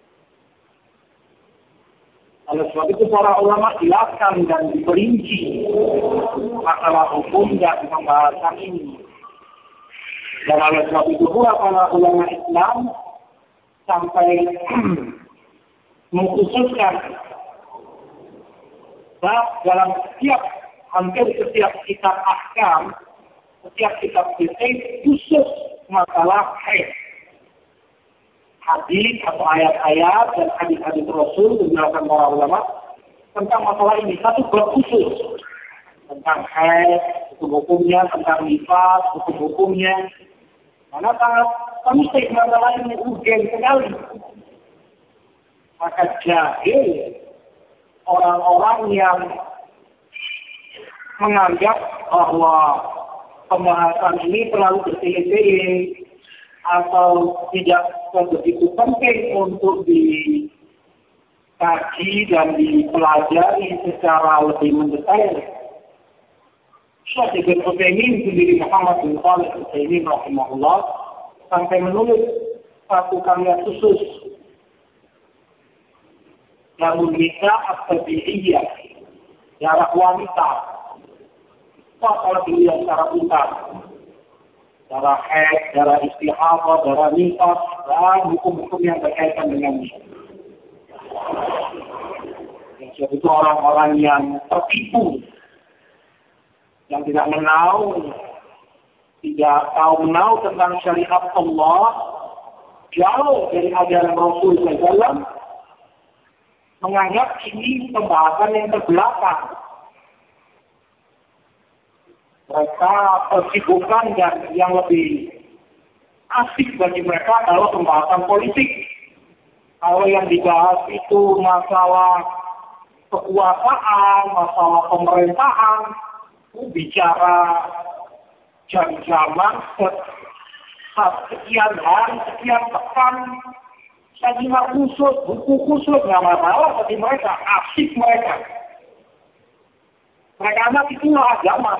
Oleh sebab itu para ulama jelaskan dan diperinci masalah hukum dan pembahasan ini. Dan oleh sebab itu pula para ulama Islam sampai mengkhususkan dalam setiap, hampir setiap kitab ahkam, setiap kitab fikih khusus masalah haid. Hadis atau ayat-ayat dan hadis-hadis Rasul dijelaskan para ulama tentang masalah ini. Satu bab khusus tentang haid, hukum-hukumnya, tentang nifas, hukum-hukumnya. Karena sangat penting masalah ini, urgen sekali. Maka jahil orang-orang yang menganggap bahwa pembahasan ini terlalu bertele-tele atau tidak begitu penting untuk dikaji dan dipelajari secara lebih mendetail. Syekh Ibnu Utsaimin sendiri Muhammad bin Shalih Al-Utsaimin rahimahullah sampai menulis satu karya khusus Darul Nisa At-Tabi'iyah, darah wanita. Apa kalau dilihat secara tuntas? Darah haid, darah istihadah, darah nifas, dan hukum-hukum yang berkaitan dengannya. Jadi itu orang-orang yang tertipu, yang tidak menau, tidak tahu menau tentang syariat Allah, jauh dari ajaran Rasul sallallahu alaihi wasallam, menganggap ini pembahasan yang terbelakang. Mereka tersibukkan dan yang lebih asik bagi mereka adalah pembahasan politik. Kalau yang dibahas itu masalah kekuasaan, masalah pemerintahan, bicara jam-jaman, sekian hari, sekian pekan, sajian khusus, buku khusus, nggak masalah bagi mereka, asik mereka. Mereka anggap itulah agama.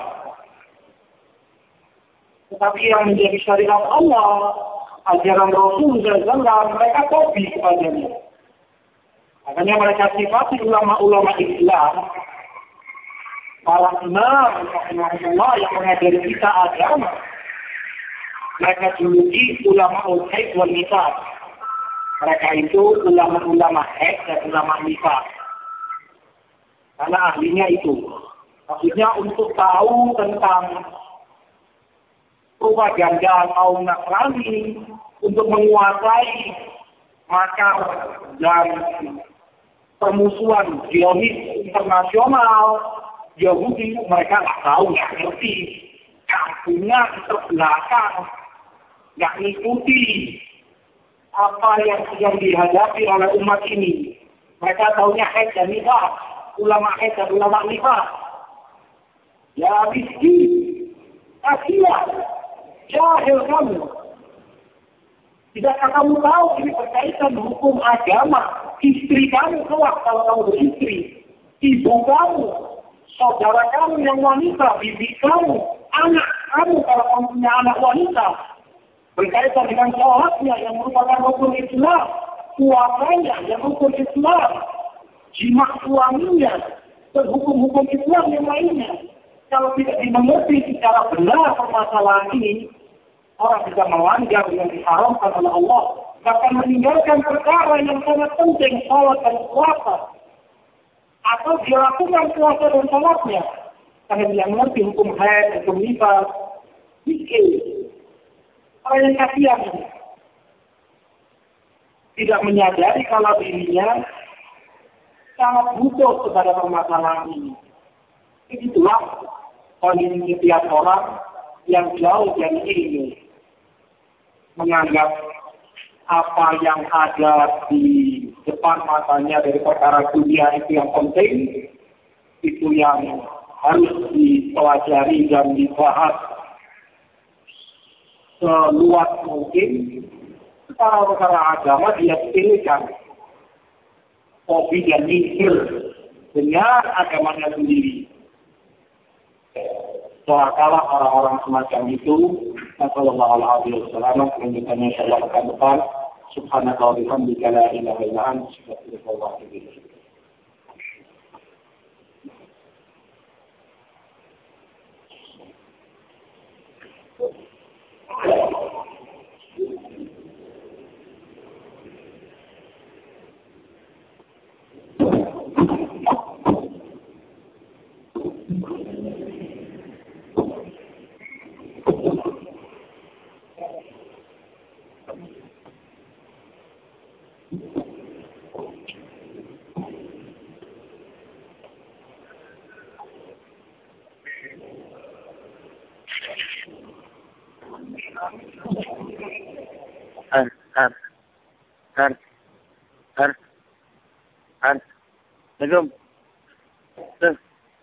Tetapi yang menjadi syariat Allah, ajaran Rasul sallallahu alaihi wasallam, mereka kopi kepadanya. Makanya mereka sifati ulama-ulama Islam, para imam, rahimahullah yang mengajari kita agama. Mereka juluki ulama haid wal nifas. Mereka itu ulama-ulama haid dan ulama nifas. Karena ahlinya itu. Maksudnya untuk tahu tentang propaganda kaum Nasrani, untuk menguasai makar dan permusuhan Zionis internasional, Yahudi, mereka nggak tahu, nggak ngerti, nggak punya terbelakang, nggak ngikuti apa yang sedang dihadapi oleh umat ini. Mereka tahunya haid dan nifas, ulama haid dan ulama nifas. Ya miskin, kasihan, jahil kamu. Tidakkah kamu tahu ini berkaitan hukum agama? Istri kamu kelak kalau kamu beristri, ibu kamu, saudara kamu yang wanita, bibi kamu, anak kamu kalau kamu punya anak wanita, berkaitan dengan sholatnya yang merupakan hukum Islam, puasanya yang hukum Islam, jima suaminya, dan hukum-hukum Islam yang lainnya. Kalau tidak dimengerti secara benar permasalahan ini, orang bisa melanggar yang diharamkan oleh Allah, bahkan meninggalkan perkara yang sangat penting, sholat dan puasa. Atau dilakukan puasa dan sholatnya, karena dia mengerti hukum haid, hukum nifas, mikir. Orang yang kasihan ini. tidak menyadari kalau dirinya sangat butuh kepada permasalahan ini. Itulah kondisi setiap orang yang jauh dari ini, menganggap apa yang ada di depan matanya dari perkara dunia itu yang penting, itu yang harus dipelajari dan dibahas seluas mungkin. Perkara-perkara agama dia pilihkan hobi dan mikir dengan agamanya sendiri. Soalnya orang-orang semacam itu, Nasallallahu alaihi wasallam menunjukkannya insyaallah akan depan. Subhanaka wa bihamdika la ilaha illa anta astaghfiruka wa atubu ilaik. An, an, an, an, an, Assalamualaikum. Tuh.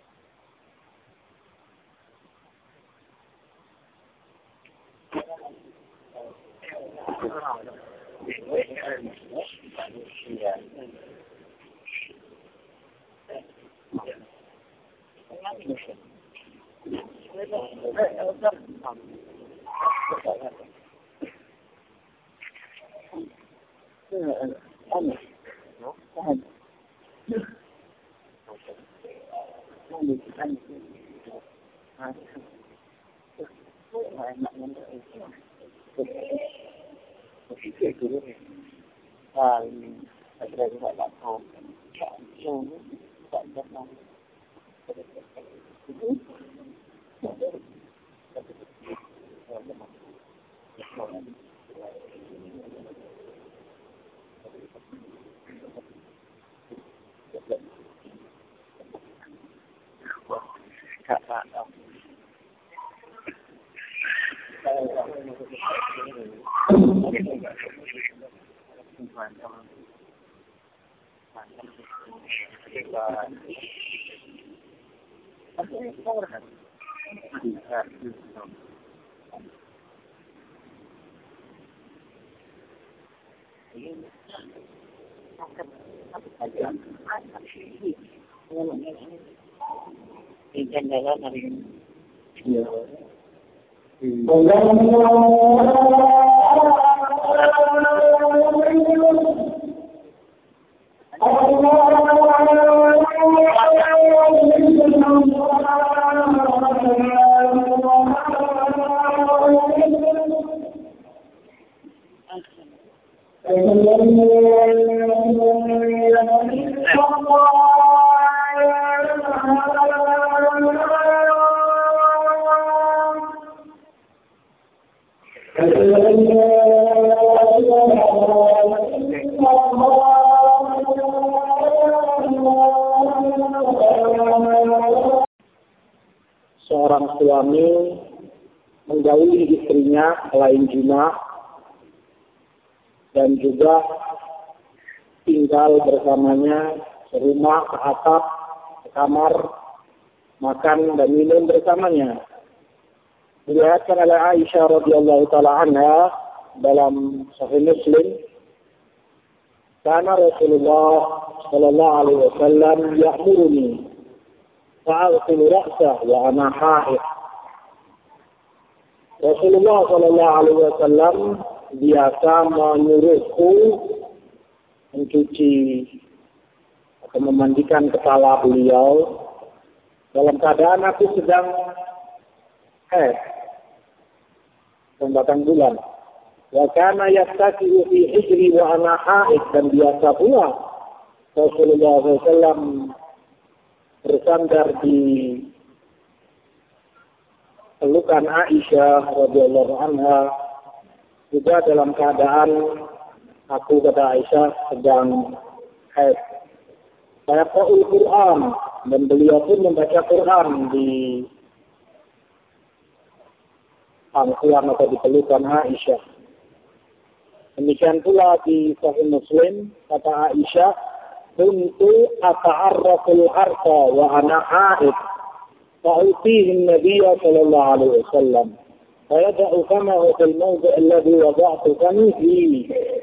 Seorang suami menggauli istrinya selain jina dan juga tinggal bersamanya serumah, seatap, sekamar, makan dan minum bersamanya. Dilihatkan oleh Aisyah radhiyallahu taala anha dalam Sahih Muslim, karena Rasulullah sallallahu alaihi wasallam ya'muruni fa'aghsilu ra'sah wa ana haid. Rasulullah sallallahu alaihi wasallam biasa menyuruhku mencuci atau memandikan kepala beliau dalam keadaan aku sedang haid, batang bulan. Wa kana yastaqiu fi hijri wa ana haid, dan biasa pula Rasulullah sallallahu alaihi wasallam bersandar di pelukan Aisyah radhiyallahu anha juga dalam keadaan Aku, kata Aisyah, sedang haid. Saya qa'ul Quran, dan beliau pun membaca Quran di pangkuan atau di pelukan Aisyah. Demikian pula di Sahih Muslim, kata Aisyah, kuntu ata'arraful harta wa ana haid, fa'utihi an-nabiyya sallallahu alaihi wasallam, fayada'u famahu fil mawdi' alladhi wada'tu fami fihi.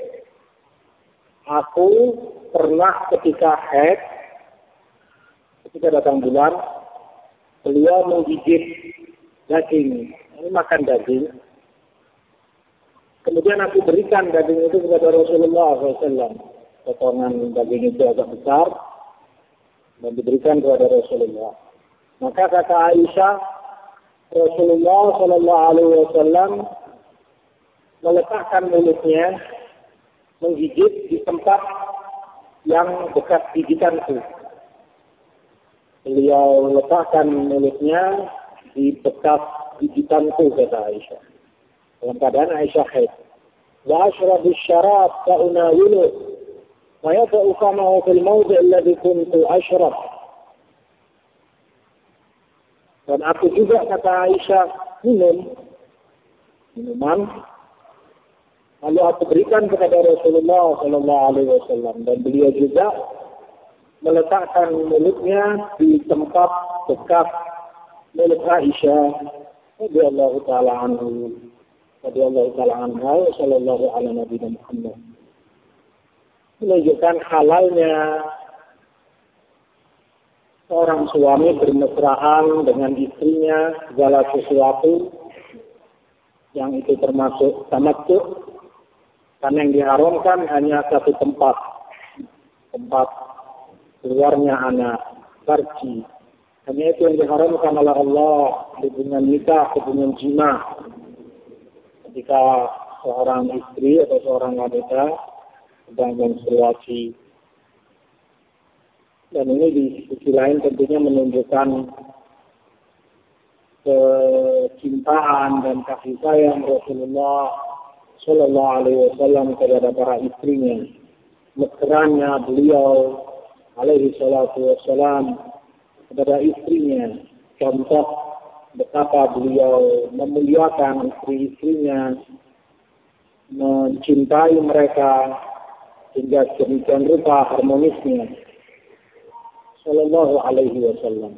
Aku pernah ketika haid, ketika datang bulan, beliau menggigit daging, ini makan daging. Kemudian aku berikan daging itu kepada Rasulullah shallallahu alaihi wasallam. Potongan daging itu agak besar dan diberikan kepada Rasulullah. Maka kata Aisyah, Rasulullah shallallahu alaihi wasallam meletakkan mulutnya menggigit di tempat yang dekat gigitanku. Beliau letakkan mulutnya di bekas gigitanku, kata Aisyah. Dalam keadaan Aisyah haid. Wa ashrabu syarab fa'unawilu wa yada'u famahu fil mawdi' alladhi kuntu ashrab. Dan aku juga, kata Aisyah, minum minuman. Lalu aku berikan kepada Rasulullah shallallahu alaihi wasallam, dan beliau juga meletakkan mulutnya di tempat bekas mulut Aisyah radhiyallahu taala anhu, radhiyallahu taala anha, sallallahu ala nabiyina Muhammad. Menunjukkan halalnya seorang suami bermesraan dengan istrinya segala sesuatu yang itu termasuk tamattu. Karena yang diharamkan hanya satu tempat, tempat keluarnya anak, farji. Hanya itu yang diharamkan oleh Allah, hubungan nikah, hubungan jima. Ketika seorang istri atau seorang wanita sedang menstruasi. Dan ini di sisi lain tentunya menunjukkan kecintaan dan kasih sayang Rasulullah Sallallahu alaihi wasallam kepada para istrinya. Mesranya beliau alaihi salatu wassalam kepada istrinya. Contoh betapa beliau memuliakan istri-istrinya, mencintai mereka hingga sedemikian rupa harmonisnya. Sallallahu alaihi wasallam.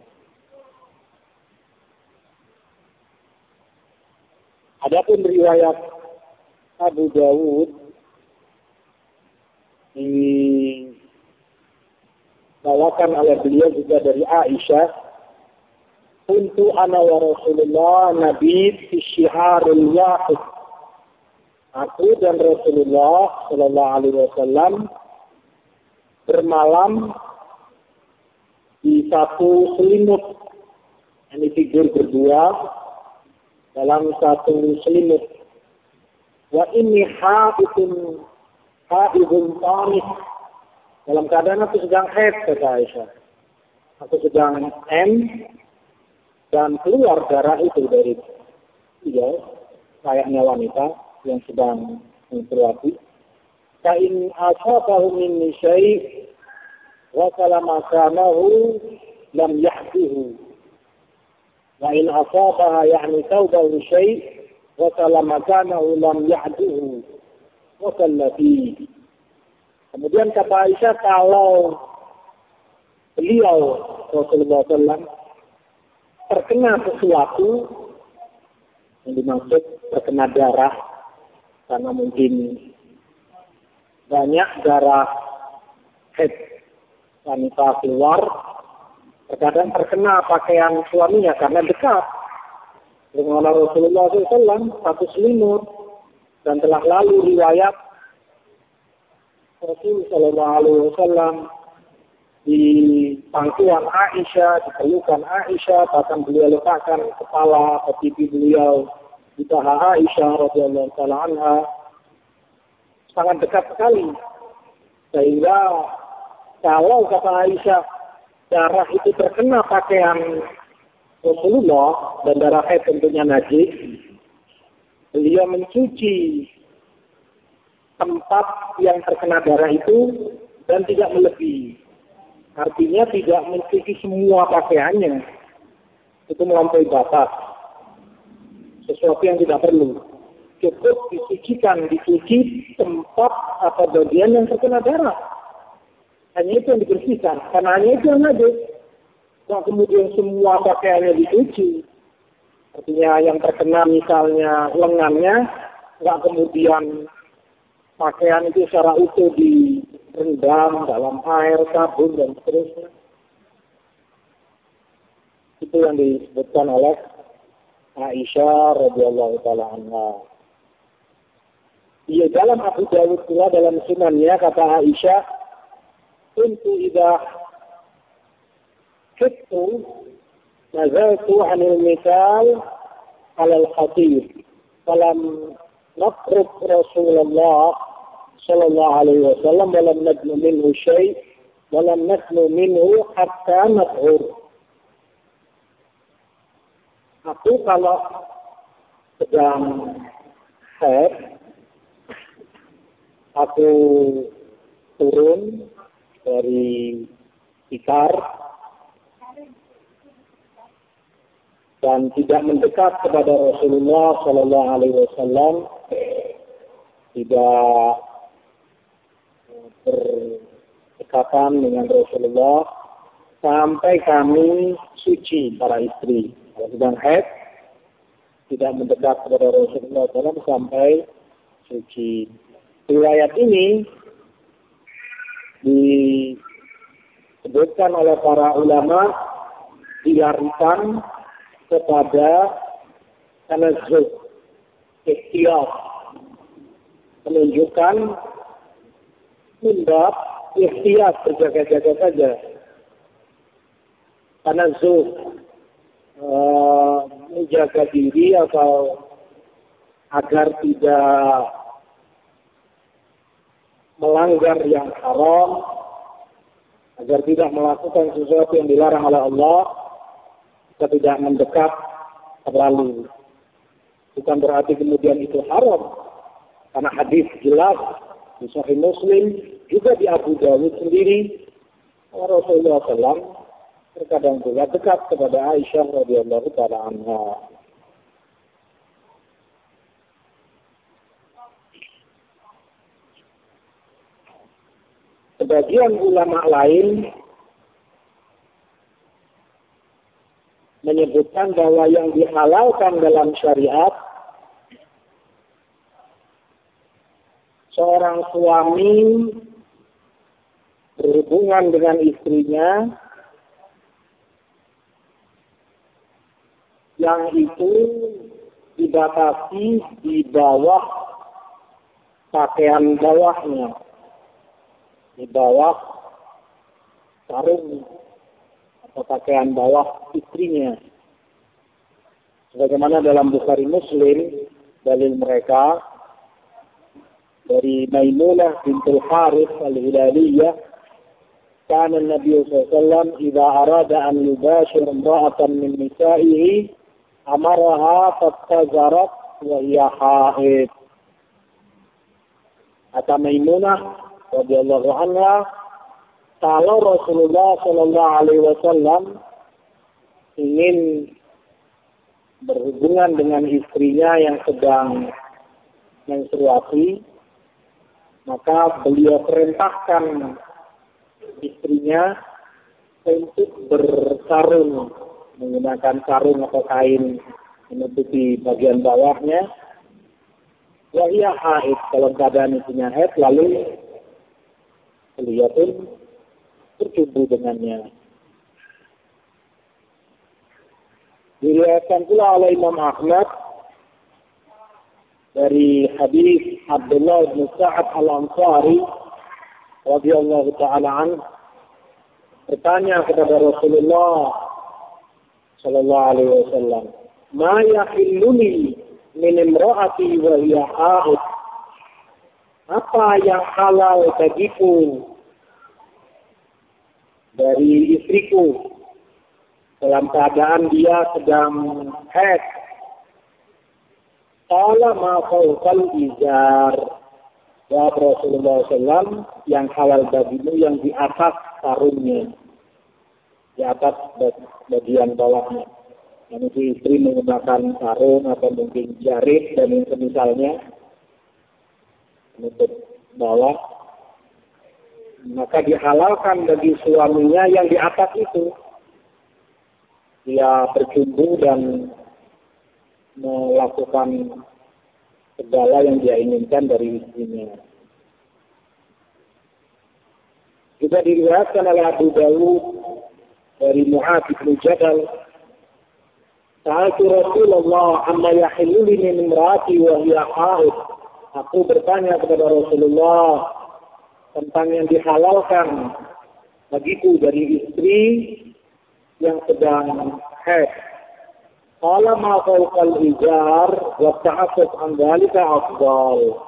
Adapun riwayat Abu Dawud dibawakan oleh beliau juga dari Aisyah, kuntu ana wa Rasulullah nabi fi syiharil wahid. Aku dan Rasulullah sallallahu alaihi wasallam bermalam di satu selimut. Ini tidur berdua dalam satu selimut. Wa inni haidun haidun tanis. Dalam keadaan aku sedang haid, kata Aisyah. Aku sedang M dan keluar darah itu dari dia, layaknya wanita yang sedang menstruasi. Kain asabahu min syai' wa kalama kanahu lam yahdihu. Wa in asabaha ya'ni tawbahu syai' wasala makanahu lam ya'duhu wasallati. Kemudian kata Aisyah, kalau beliau Rasulullah shallallahu alaihi wasallam terkena sesuatu, yang dimaksud terkena darah, karena mungkin banyak darah haid wanita keluar, terkadang terkena pakaian suaminya karena dekat dengan Rasulullah shallallahu alaihi wasallam satu selimut. Dan telah lalu riwayat Rasul sallallahu alaihi wasallam di pangkuan Aisyah, di pelukan Aisyah, bahkan beliau letakkan kepala atau pipi beliau di paha Aisyah radhiyallahu taala anha, sangat dekat sekali. Sehingga kalau kata Aisyah darah itu terkena pakaian Rasulullah dan darah haid tentunya najis, beliau mencuci tempat yang terkena darah itu dan tidak melebihi. Artinya tidak mencuci semua pakaiannya. Itu melampaui batas. Sesuatu yang tidak perlu. Cukup disucikan, dicuci tempat atau bagian yang terkena darah. Hanya itu yang dibersihkan. Karena hanya itu yang ada. Nah, kemudian semua pakaiannya dicuci. Artinya yang terkena misalnya lengannya, nggak kemudian pakaian itu secara utuh direndam dalam air, sabun, dan seterusnya. Itu yang disebutkan oleh Aisyah radhiyallahu taala anha. Iya, dalam Abu Dawud pula dalam sunannya kata Aisyah, "Kuntu idza kittu nazaltu 'anil misal 'ala al-khatir." Falam نترك رسول الله صلى الله عليه وسلم ولم نجن منه شيء ولم نجن منه حتى نطهر. Aku kalau sedang haid, aku turun dari tikar dan tidak mendekat kepada Rasulullah Shallallahu Alaihi Wasallam, tidak berdekatan dengan Rasulullah sampai kami suci para istri. Kalau sedang haid, tidak mendekat kepada Rasulullah Shallallahu Alaihi Wasallam sampai suci. Riwayat ini disebutkan oleh para ulama dilarikan kepada tanazzul, ikhtiyar, menunjukkan mundab ikhtiyar, berjaga-jaga saja. Tanazzul, uh, menjaga diri atau agar tidak melanggar yang haram, agar tidak melakukan sesuatu yang dilarang oleh Allah, kita tidak mendekat terlalu. Bukan berarti kemudian itu haram. Karena hadis jelas di Sahih Muslim, juga di Abu Dawud sendiri, Rasulullah shallallahu alaihi wasallam terkadang juga dekat kepada Aisyah radhiyallahu taala anha. Sebagian ulama lain menyebutkan bahwa yang dihalalkan dalam syariat, seorang suami berhubungan dengan istrinya yang itu dibatasi di bawah pakaian bawahnya, di bawah sarung atau pakaian bawah istrinya. Sebagaimana dalam Bukhari Muslim, dalil mereka dari Maimunah bintul Harith al-Hilaliyah, kana Nabi sallallahu alaihi wasallam idza arada an yubashir imra'atan min nisa'ihi amaraha fattazarat wa hiya haid. Kata Maimunah radhiyallahu anha, kalau Rasulullah Shallallahu Alaihi Wasallam ingin berhubungan dengan istrinya yang sedang menstruasi, maka beliau perintahkan istrinya untuk bersarung, menggunakan sarung atau kain menutupi bagian bawahnya. Wahia haid, kalau keadaan istrinya haid, lalu beliau pun berjumpa dengannya. Diriwayatkan pula oleh Imam Ahmad dari hadis Abdullah bin Sa'ad al-Ansari radhiyallahu ta'ala anhu, bertanya kepada Rasulullah sallallahu alaihi wasallam, "Ma yahilluni min imra'ati wa hiya haid?" Apa yang halal bagiku dari istriku dalam keadaan dia sedang haid? Qala ma fawqal izar. Ya Rasulullah shallallahu alaihi wasallam, yang halal bagimu yang di atas sarungnya, di atas bagian bawahnya. Yang itu istri menggunakan sarung atau mungkin jarit dan semisalnya menutup bawah, maka dihalalkan bagi suaminya yang di atas itu. Dia berjumpa dan melakukan segala yang dia inginkan dari istrinya. Juga diriwayatkan oleh Abu Dawud dari Mu'adz bin Jabal, "Sa'altu Rasulullah amma yahillu li min imraati wa hiya haid." Aku bertanya kepada Rasulullah tentang yang dihalalkan bagiku dari istri yang sedang haid. Qala ma fawqal ijar wa ta'affuf an dhalika afdal.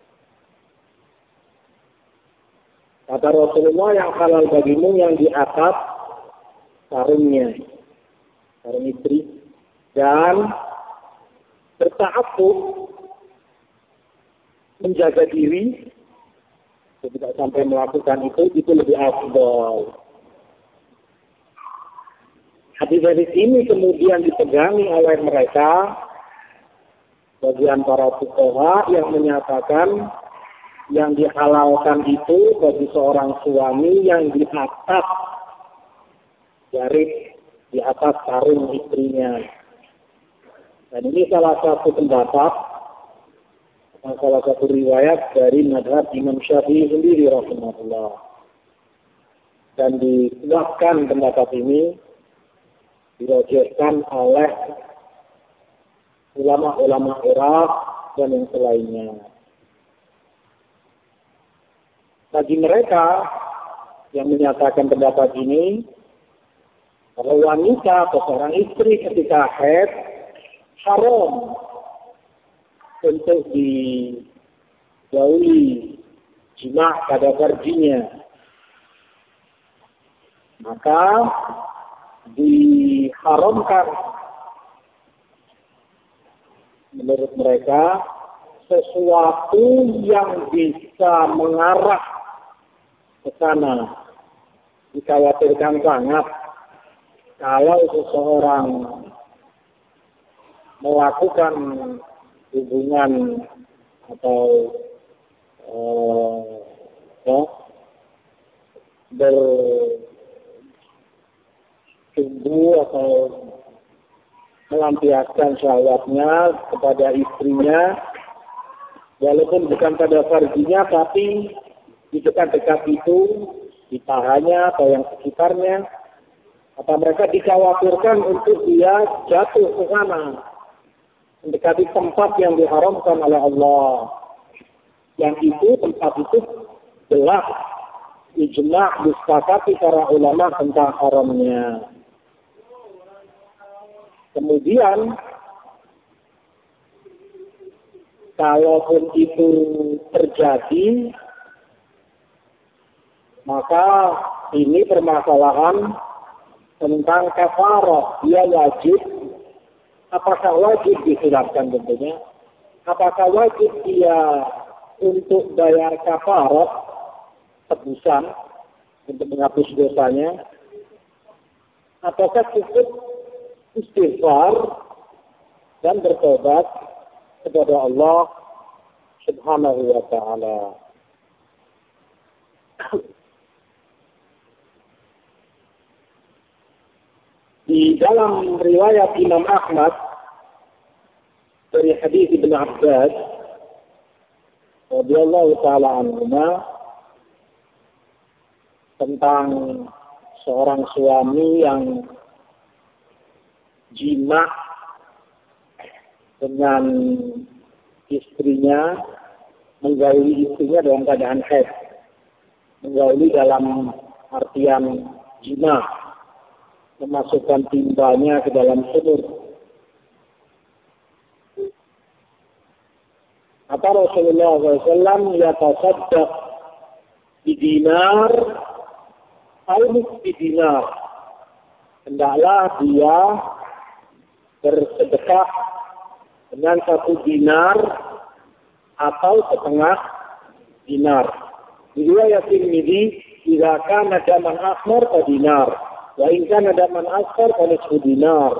Kata Rasulullah, yang halal bagimu yang di atas sarungnya, sarung istri, dan berta'affuf, menjaga diri tidak sampai melakukan itu, itu lebih afdal. Hadis-hadis ini kemudian dipegangi oleh mereka, bagian para fuqaha yang menyatakan yang dihalalkan itu bagi seorang suami yang di atas jarit, di atas sarung istrinya. Dan ini salah satu pendapat, salah satu riwayat dari madhab Imam Syafi'i sendiri rahimahullah. Dan dikuatkan pendapat ini, dirajihkan oleh ulama-ulama Iraq dan yang selainnya. Bagi mereka yang menyatakan pendapat ini, kalau wanita atau seorang istri ketika haid haram untuk dijauhi jima pada farjinya, maka diharamkan menurut mereka sesuatu yang bisa mengarah ke sana. Dikhawatirkan sangat kalau seseorang melakukan hubungan atau uh, ya, ber tumbuh atau melampiaskan syahwatnya kepada istrinya, walaupun bukan pada farjinya, tapi di dekat-dekat itu, di pahanya atau yang sekitarnya, atau mereka dikhawatirkan untuk dia jatuh ke sana, mendekati tempat yang diharamkan oleh Allah. Yang itu, tempat itu jelas ijma' disepakati para ulama tentang haramnya. Kemudian, kalaupun itu terjadi, maka ini permasalahan tentang kafarah. Dia wajib, apakah wajib dikhilafkan tentunya? Apakah wajib dia untuk bayar kafarah, tebusan, untuk menghapus dosanya? Ataukah cukup istighfar dan bertobat kepada Allah Subhanahu wa ta'ala. Di dalam riwayat Imam Ahmad dari hadis Ibn Abbas radhiyallahu ta'ala anhuma tentang seorang suami yang jima dengan istrinya, menggauli istrinya dalam keadaan haid. Menggauli dalam artian jima, memasukkan timbanya ke dalam sumur. Kata Rasulullah shallallahu alaihi wasallam, yatasaddaq bidinar, almus bidinar. Hendaklah dia bersedekah dengan satu dinar atau setengah dinar. Di riwayat Tirmidzi, "Idza kana daman ahmar fa dinar, wa in kana daman asfar fa nisfu dinar."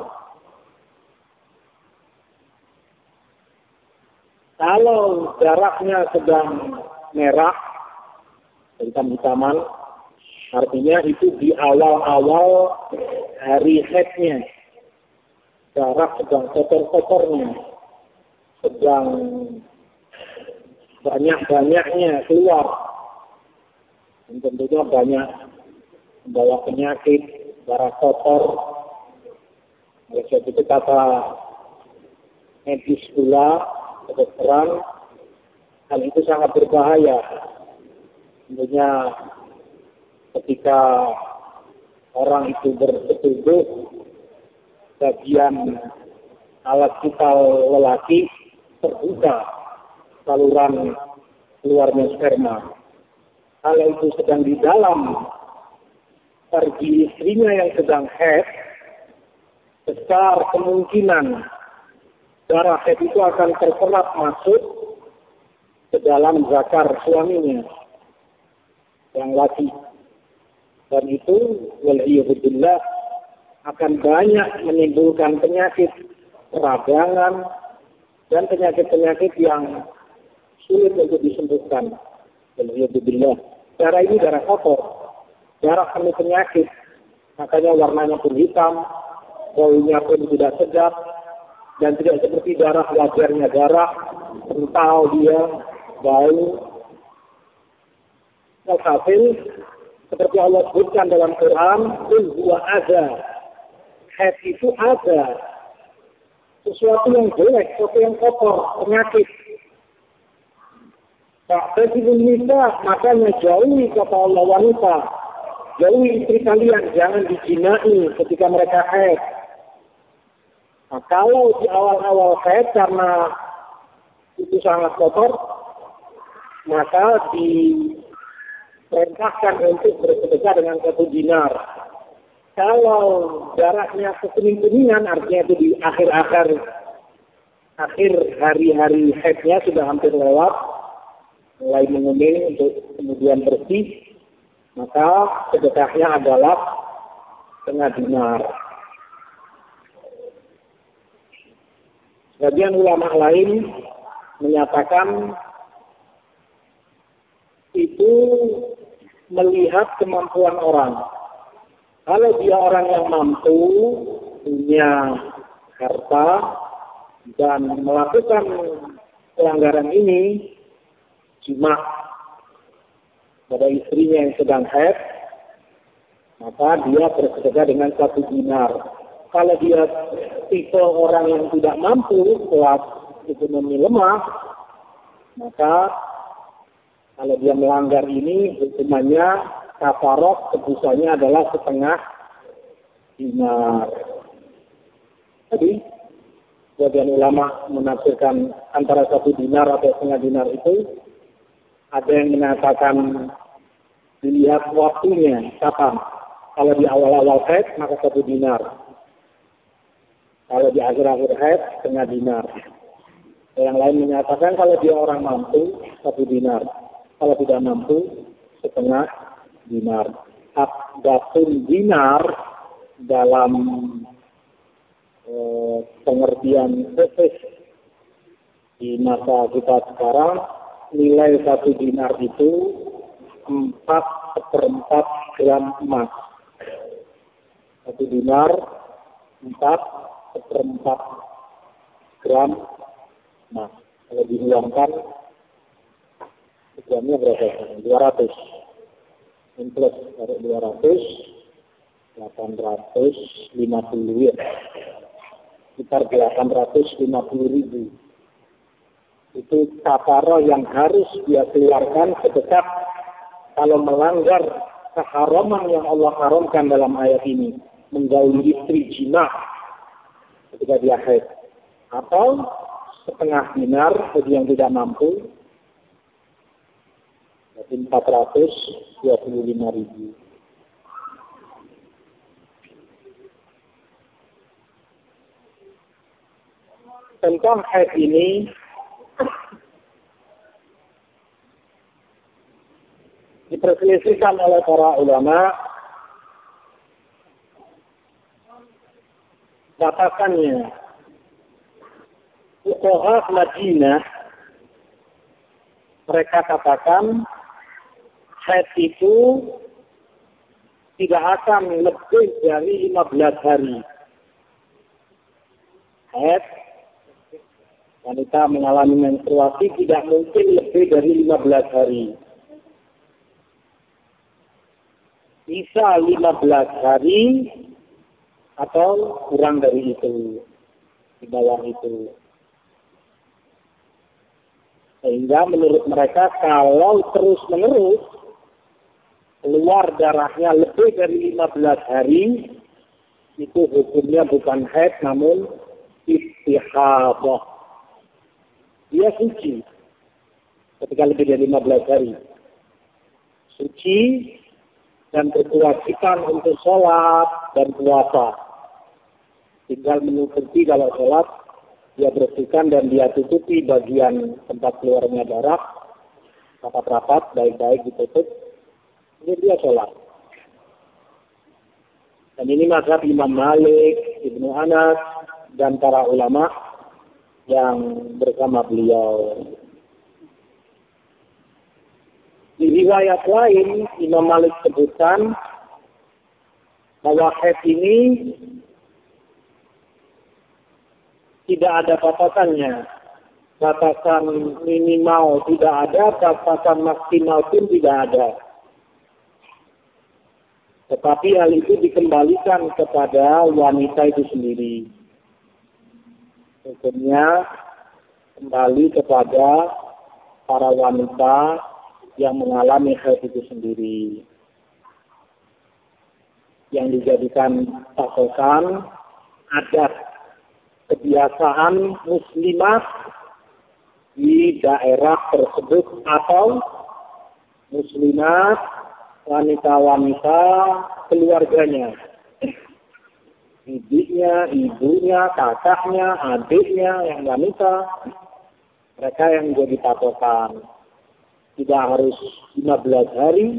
Kalau darahnya sedang merah, hitam-hitaman, artinya itu di awal-awal hari haidnya. Darah sedang kotor-kotornya, sedang banyak-banyaknya keluar. Dan tentunya banyak membawa penyakit, darah kotor. Oleh sebab itu kata medis pula, kedokteran, hal itu sangat berbahaya. Tentunya ketika orang itu bersetubuh, bagian alat vital lelaki terbuka saluran keluarnya sperma. Kalau itu sedang di dalam pergi istrinya yang sedang haid, besar kemungkinan darah haid itu akan terserap masuk ke dalam zakar suaminya yang laki. Dan itu waliyahudillah akan banyak menimbulkan penyakit peradangan dan penyakit-penyakit yang sulit untuk disembuhkan. Waliyahudillah. Darah ini darah kotor, darah penuh penyakit, makanya warnanya pun hitam, baunya pun tidak sedap, dan tidak seperti darah wajarnya darah, kental dia, bau. Alhasil, seperti Allah sebutkan dalam Quran, "Qul huwa adza." Haid itu ada sesuatu yang jelek, sesuatu yang kotor, penyakit. Tak terjadi nisa, makanya jauhi kata Allah wanita, jauhi istri kalian, jangan dijinai ketika mereka haid. Nah, kalau di awal-awal haid karena itu sangat kotor, maka diperintahkan untuk bersedekah dengan satu dinar. Kalau darahnya kekuning-kuningan, artinya itu di akhir-akhir akhir hari-hari haidnya sudah hampir lewat, mulai menguning untuk kemudian bersih, maka sedekahnya adalah setengah dinar. Sebagian ulama lain menyatakan itu melihat kemampuan orang. Kalau dia orang yang mampu, punya harta, dan melakukan pelanggaran ini, cuma pada istrinya yang sedang haid, maka dia bersedekah dengan satu dinar. Kalau dia tipe orang yang tidak mampu, kelas ekonomi lemah, maka kalau dia melanggar ini, hukumannya kafarah, tebusannya adalah setengah dinar. Jadi, sebagian ulama menafsirkan antara satu dinar atau setengah dinar itu, ada yang mengatakan dilihat waktunya, kapan. Kalau di awal-awal haid, maka satu dinar. Kalau di akhir-akhir haid, setengah dinar. Yang lain menyatakan kalau dia orang mampu, satu dinar. Kalau tidak mampu, setengah dinar. Abdatun dinar dalam eh, pengertian fikih di masa kita sekarang, nilai satu dinar itu empat seperempat gram emas. Satu dinar empat seperempat gram emas. Kalau diuangkan, gramnya berapa? dua ratus. Plus dari dua ratus, delapan ratus lima puluh ya. Sekitar delapan ratus lima puluh ribu. Itu kafarah yang harus dia keluarkan sedekat kalau melanggar keharaman yang Allah haramkan dalam ayat ini. Menggauli istri jima ketika dia haid. Atau setengah dinar bagi yang tidak mampu. Jadi empat ratus dua puluh lima ribu. Tentang haid ini, diselisihkan oleh para ulama batasannya. Fuqaha Madinah mereka katakan haid itu tidak akan lebih dari lima belas hari. Haid wanita mengalami menstruasi tidak mungkin lebih dari lima belas hari. Bisa lima belas hari atau kurang dari itu, di bawah itu. Sehingga menurut mereka kalau terus-menerus keluar darahnya lebih dari lima belas hari, itu hukumnya bukan haid namun istihadah. Dia suci ketika lebih dari lima belas hari. Suci dan berkewajiban untuk sholat dan puasa. Tinggal menutupi kalau sholat, dia bersihkan dan dia tutupi bagian tempat keluarnya darah, rapat-rapat, baik-baik ditutup. Ini dia sholat. Dan ini mazhab Imam Malik, Ibnu Anas, dan para ulama yang bersama beliau. Di riwayat lain, Imam Malik sebutkan bahwa haid ini tidak ada batasannya. Batasan minimal tidak ada, batasan maksimal pun tidak ada. Tetapi hal itu dikembalikan kepada wanita itu sendiri. Hukumnya kembali kepada para wanita yang mengalami haid itu sendiri. Yang dijadikan patokan adat kebiasaan muslimah di daerah tersebut atau muslimat wanita-wanita keluarganya. Ibunya, ibunya, kakaknya, adiknya yang wanita, mereka yang menjadi patokan. Tidak harus lima belas hari,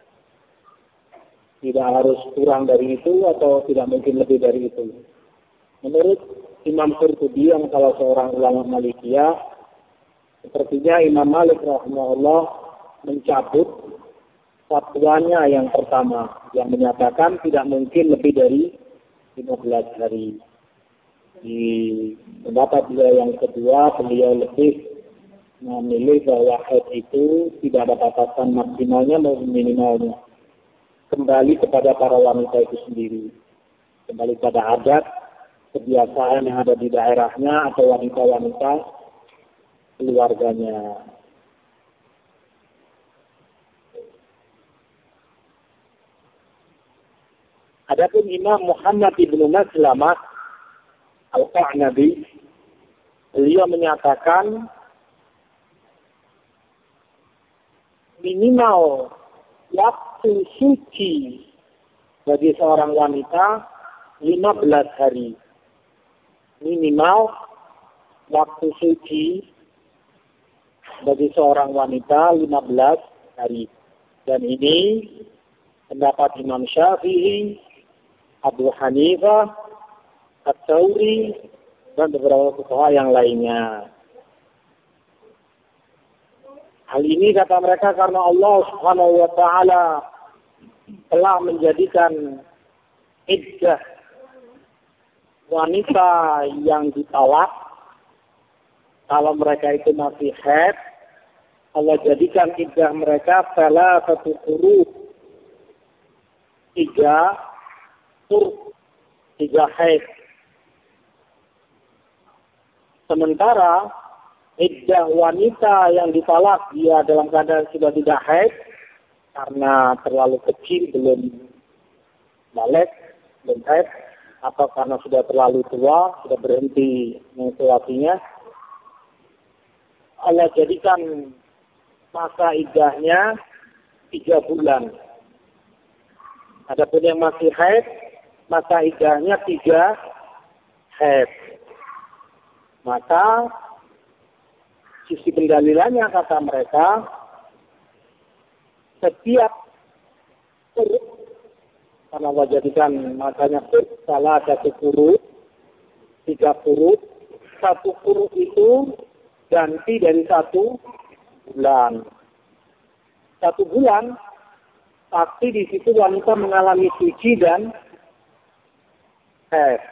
tidak harus kurang dari itu, atau tidak mungkin lebih dari itu. Menurut Imam Qurtubi yang salah seorang ulama Malikiyah, sepertinya Imam Malik rahimahullah mencabut fatwanya yang pertama, yang menyatakan tidak mungkin lebih dari lima belas hari. Di pendapat beliau yang kedua, beliau lebih memilih bahwa haid itu tidak ada batasan maksimalnya maupun minimalnya. Kembali kepada para wanita itu sendiri. Kembali pada adat, kebiasaan yang ada di daerahnya atau wanita-wanita keluarganya. Adapun Imam Muhammad ibnu Maslamah Al-Qa'nabi, beliau menyatakan minimal waktu suci bagi seorang wanita lima belas hari. Minimal waktu suci bagi seorang wanita lima belas hari. Dan ini pendapat Imam Syafi'i, Abu Hanifah, At-Tsauri, dan beberapa fuqaha yang lainnya. Hal ini kata mereka karena Allah Subhanahu wa taala telah menjadikan iddah wanita yang ditalak, kalau mereka itu masih haid, Allah jadikan iddah mereka salah satu quru, tiga tur, tiga haid. Sementara iddah wanita yang ditalak dia dalam keadaan sudah tidak haid karena terlalu kecil, belum balik, belum haid, atau karena sudah terlalu tua, sudah berhenti menstruasinya, Allah jadikan masa iddahnya tiga bulan. Adapun yang masih haid, masa iddahnya tiga haid. Maka sisi pendalilannya kata mereka, setiap kurut, karena Allah jadikan makanya kurut, salah satu kurut, tiga kurut, satu kurut itu ganti dari satu bulan. Satu bulan, pasti di situ wanita mengalami suci dan haid.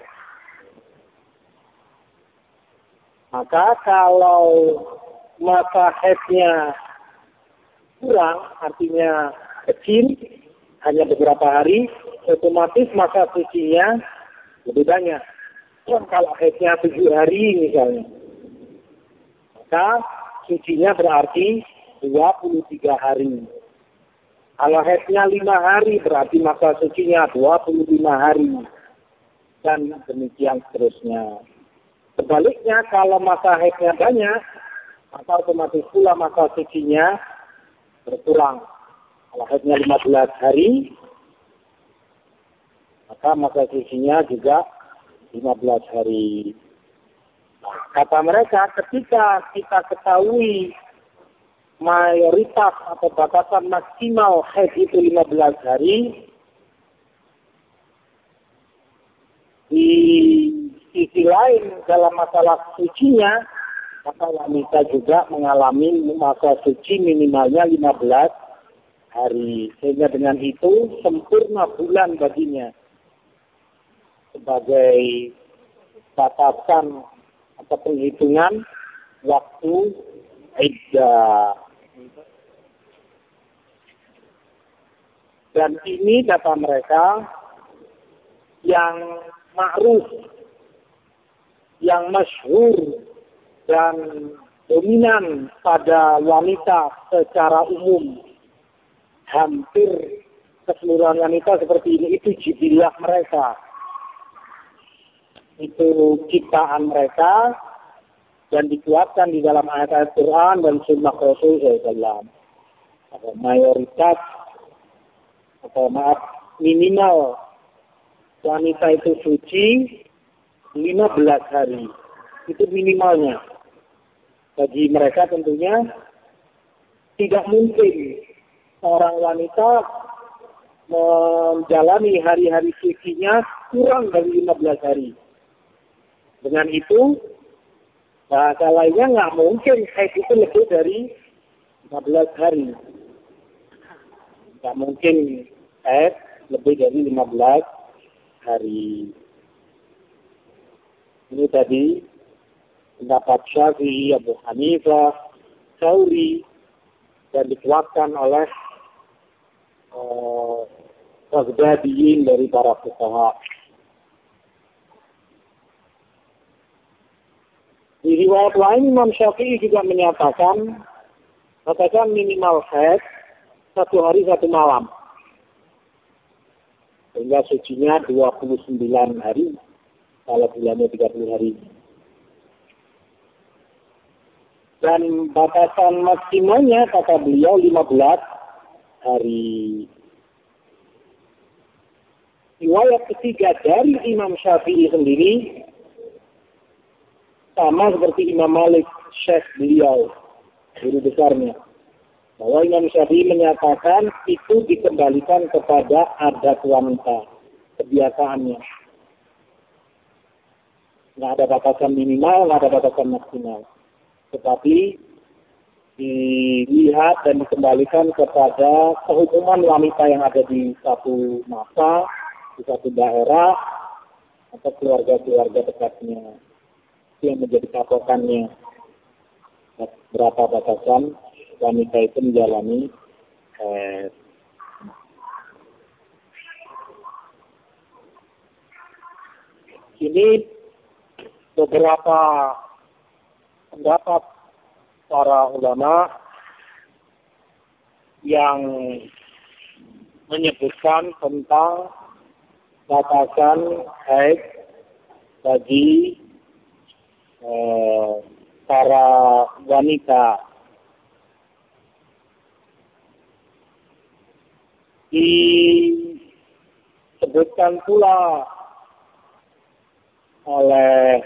Maka kalau masa haidnya kurang, artinya kecil, hanya beberapa hari, otomatis masa sucinya lebih banyak. Kalau haidnya tujuh hari misalnya, maka sucinya berarti dua puluh tiga hari. Kalau haidnya lima hari, berarti masa sucinya dua puluh lima hari. Dan demikian seterusnya. Sebaliknya, kalau masa haidnya banyak, maka otomatis pula masa sucinya berkurang. Kalau haidnya lima belas hari, maka masa sucinya juga lima belas hari. Kata mereka, ketika kita ketahui mayoritas atau batasan maksimal haid itu lima belas hari, di sisi lain dalam masalah sucinya, maka wanita juga mengalami masa suci minimalnya lima belas hari. Sehingga dengan itu sempurna bulan baginya sebagai batasan atau perhitungan waktu iddah. Dan ini kata mereka yang ma'ruf, yang masyhur dan dominan pada wanita secara umum. Hampir keseluruhan wanita seperti ini, itu jibilah mereka. Itu ciptaan mereka dan dikuatkan di dalam ayat-ayat Quran dan sunnah Rasul sallallahu alaihi wasallam. Mayoritas atau maaf minimal wanita itu suci lima belas hari. Itu minimalnya. Bagi mereka tentunya tidak mungkin seorang wanita menjalani hari-hari sucinya kurang dari lima belas hari. Dengan itu, bahasa lainnya nggak mungkin haid itu lebih dari lima belas hari. Nggak mungkin haid lebih dari lima belas hari. Ini tadi pendapat Syafi'i, Abu Hanifah, Tsauri, dan dikuatkan oleh uh, Baghdadiyin dari para fuqaha. Di riwayat lain Imam Syafi'i juga menyatakan, katakan minimal haid satu hari satu malam. Sehingga sucinya dua puluh sembilan hari, kalau bulannya tiga puluh hari. Dan batasan maksimalnya kata beliau lima belas hari. Riwayat ketiga dari Imam Syafi'i sendiri, sama seperti Imam Malik, syekh beliau, guru besarnya. Bahwa Imam Syafi'i menyatakan itu dikembalikan kepada adat wanita, kebiasaannya. Nggak ada batasan minimal, nggak ada batasan maksimal. Tetapi dilihat dan dikembalikan kepada kehukuman wanita yang ada di satu masa, di satu daerah, atau keluarga-keluarga dekatnya. Itu yang menjadi patokannya. Berapa batasan wanita itu menjalani eh, ini beberapa pendapat para ulama yang menyebutkan tentang batasan haid bagi eh, para wanita. Disebutkan pula oleh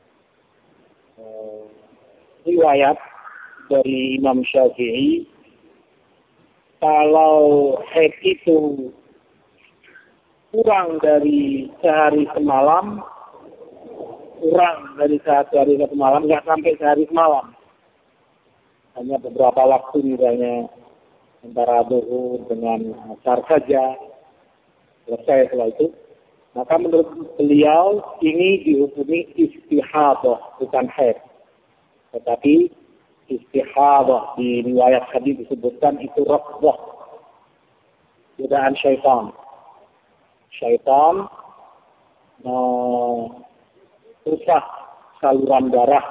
eh, riwayat dari Imam Syafi'i, kalau haid itu kurang dari sehari semalam, kurang dari sehari semalam, nggak sampai sehari semalam. Hanya beberapa waktu misalnya antara zuhur dengan asar saja, selesai setelah itu. Maka menurut beliau ini dihukumi istihadah, bukan haid. Tetapi istihadah di riwayat hadis disebutkan itu raqdah, godaan syaitan. Syaitan merusak saluran darah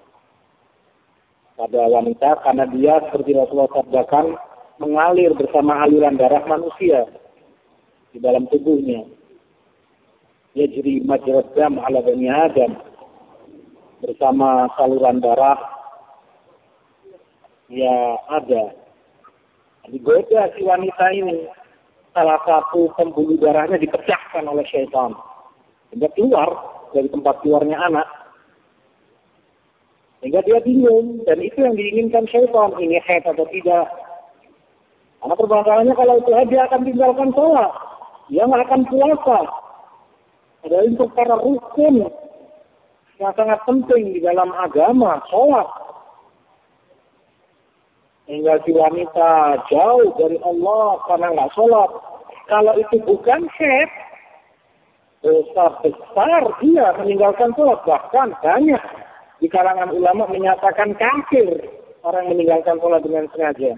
pada wanita karena dia seperti Rasulullah sabdakan mengalir bersama aliran darah manusia di dalam tubuhnya. Yajri majrad dam ala bani Adam, bersama saluran darah ya ada. Digoda si wanita ini, salah satu pembuluh darahnya dipecahkan oleh syaitan sehingga keluar dari tempat keluarnya anak. Sehingga dia bingung, dan itu yang diinginkan syaitan, ini haid atau tidak. Karena permasalahannya kalau itu haid, dia akan tinggalkan sholat. Dia nggak akan puasa. Ada untuk para rukun yang sangat penting di dalam agama, sholat. Sehingga si wanita jauh dari Allah karena nggak sholat. Kalau itu bukan haid, dosa besar dia meninggalkan sholat. Bahkan banyak di kalangan ulama menyatakan kafir orang meninggalkan sholat dengan sengaja.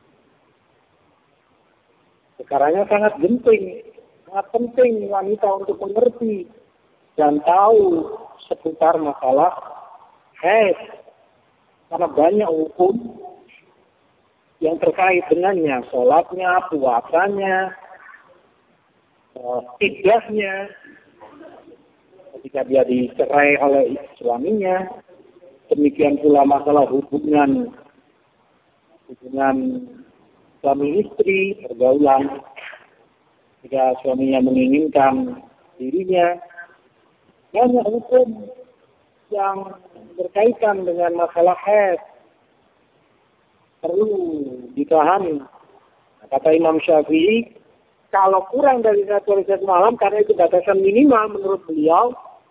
Sekarangnya sangat genting, sangat penting wanita untuk mengerti dan tahu seputar masalah haid. Karena banyak hukum yang terkait dengannya, sholatnya, puasanya, idahnya, ketika dia dicerai oleh suaminya. Demikian pula masalah hubungan hubungan suami istri, pergaulan jika suaminya menginginkan dirinya. Banyak hukum yang berkaitan dengan masalah haid perlu dipahami. Kata Imam Syafi'i, kalau kurang dari satu hari satu malam, karena itu batasan minimal menurut beliau,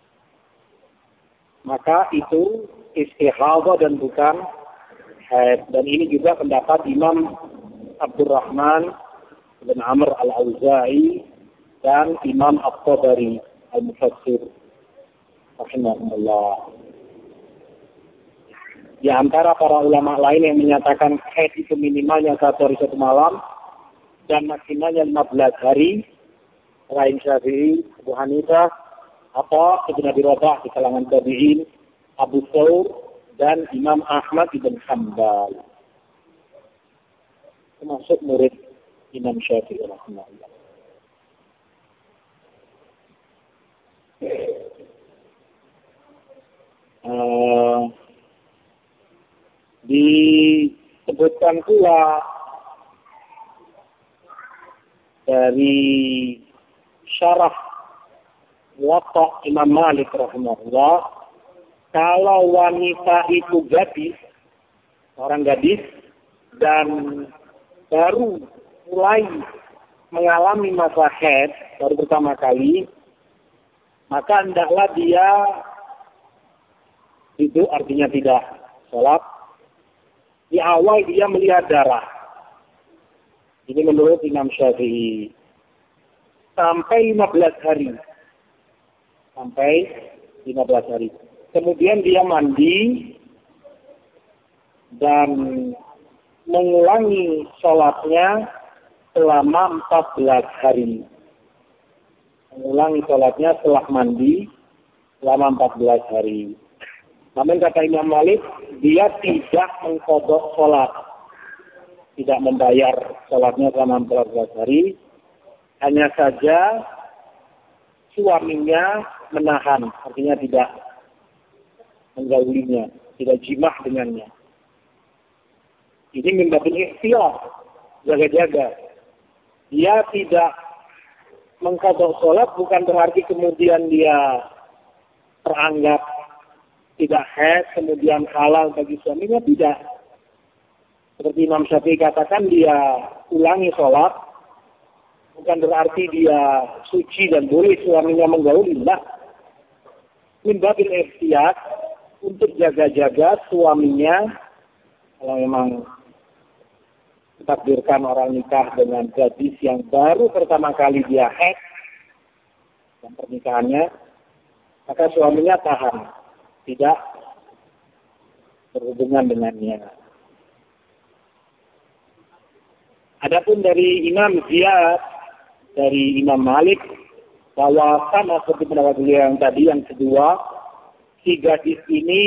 maka itu istihadah dan bukan haid. Dan ini juga pendapat Imam Abdurrahman bin Amr al-Auza'i dan Imam At-Tabari al-Mufassir rahimahullah. Di antara para ulama lain yang menyatakan haid itu minimalnya satu hari satu malam dan maksimalnya lima belas hari, selain Syafi'i, Abu Hanifah, apa Ibnu Abi Rabah di kalangan tabi'in, Abu Thawr dan Imam Ahmad ibn Hanbal, termasuk murid Imam Syafi'i rahimahullah. Uh, disebutkan pula dari syarah Muwatta Imam Malik rahimahullah, kalau wanita itu gadis, orang gadis, dan baru mulai mengalami masa haid, baru pertama kali, maka hendaklah dia itu artinya tidak sholat. Di awal dia melihat darah. Ini menurut Imam Syafi'i. Sampai lima belas hari. Sampai lima belas hari. Kemudian dia mandi dan mengulangi sholatnya selama empat belas hari. Mengulangi sholatnya setelah mandi selama empat belas hari. Namun kata Imam Malik, dia tidak mengqadha sholat. Tidak membayar sholatnya selama empat belas hari. Hanya saja suaminya menahan. Artinya tidak menggaulinya. Tidak jimah dengannya. Ini membatin ikhtiar. Jaga-jaga. Dia tidak mengqadha sholat bukan berarti kemudian dia teranggap tidak haid, kemudian halal bagi suaminya, tidak. Seperti Imam Syafi'i katakan, dia ulangi sholat Bukan berarti dia suci dan boleh suaminya menggauli. Nah, min babil ihtiyat, untuk jaga-jaga suaminya, kalau memang ditakdirkan orang nikah dengan gadis yang baru pertama kali dia haid dan pernikahannya, maka suaminya tahan, tidak berhubungan dengannya. Adapun dari Imam Ziyad, dari Imam Malik, bahwa sama seperti pendapat beliau yang tadi, yang kedua, si gadis ini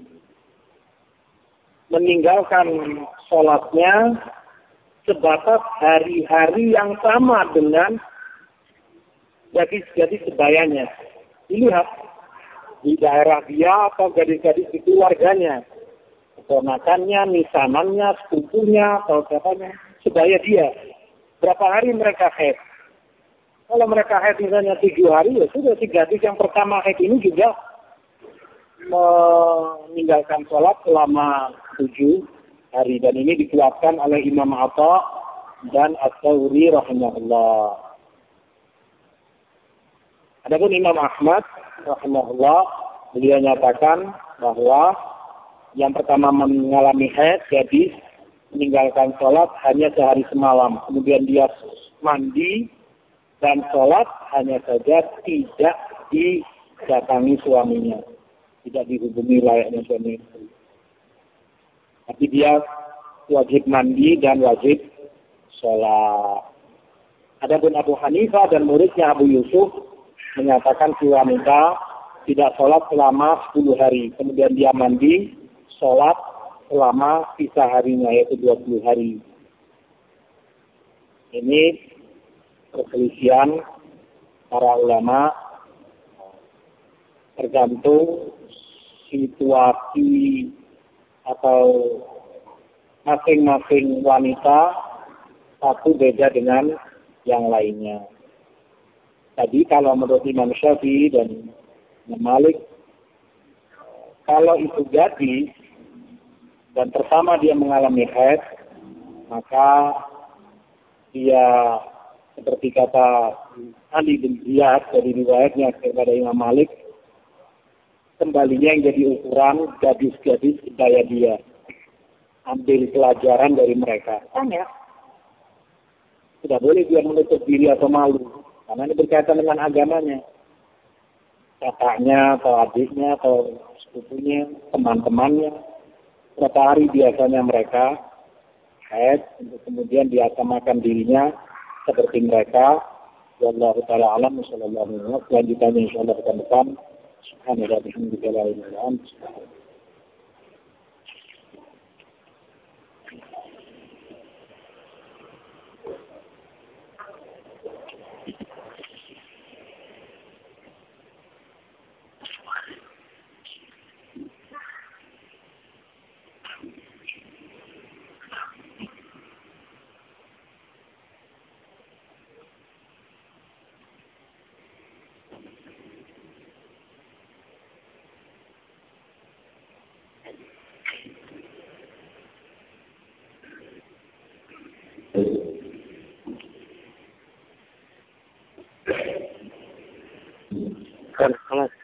meninggalkan sholatnya sebatas hari-hari yang sama dengan gadis-gadis sebayanya. Dilihat di daerah dia atau gadis-gadis di keluarganya, keponakannya, misanannya, sepupunya, atau siapanya, sebaya dia. Berapa hari mereka haid? Kalau mereka haid misalnya tujuh hari, ya sudah, si gadis yang pertama haid ini juga meninggalkan sholat selama tujuh hari. Dan ini dikuatkan oleh Imam Atha dan As-Sawri rahimahullah. Adapun Imam Ahmad rahimahullah, beliau nyatakan bahwa yang pertama mengalami haid, gadis meninggalkan sholat hanya sehari semalam. Kemudian dia mandi dan sholat, hanya saja tidak didatangi suaminya, tidak dihubungi layaknya suami istri. Tapi dia wajib mandi dan wajib sholat. Adapun Abu Hanifah dan muridnya Abu Yusuf menyatakan si wanita tidak sholat selama sepuluh hari. Kemudian dia mandi, sholat selama sisa harinya, yaitu dua puluh hari. Ini perselisihan para ulama, tergantung situasi atau masing-masing wanita, satu beda dengan yang lainnya. Tadi kalau menurut Imam Syafi'i dan Imam Malik, kalau itu gadis dan pertama dia mengalami haid, maka dia seperti kata Ali bin Ziyad dari riwayatnya kepada Imam Malik, kembalinya yang jadi ukuran gadis-gadis sebaya dia. Ambil pelajaran dari mereka. Tanya. Tidak boleh dia menutup diri atau malu, karena ini berkaitan dengan agamanya. Kakaknya atau adiknya atau sepupunya, teman-temannya, berapa hari biasanya mereka haid, untuk kemudian diasamakan dirinya seperti mereka. Wallahu ta'ala alam, sallallahu alaihi wasallam. Selanjutnya insyaallah akan depan. Subhanallah bihamdika la ilaha illa anta. خلاص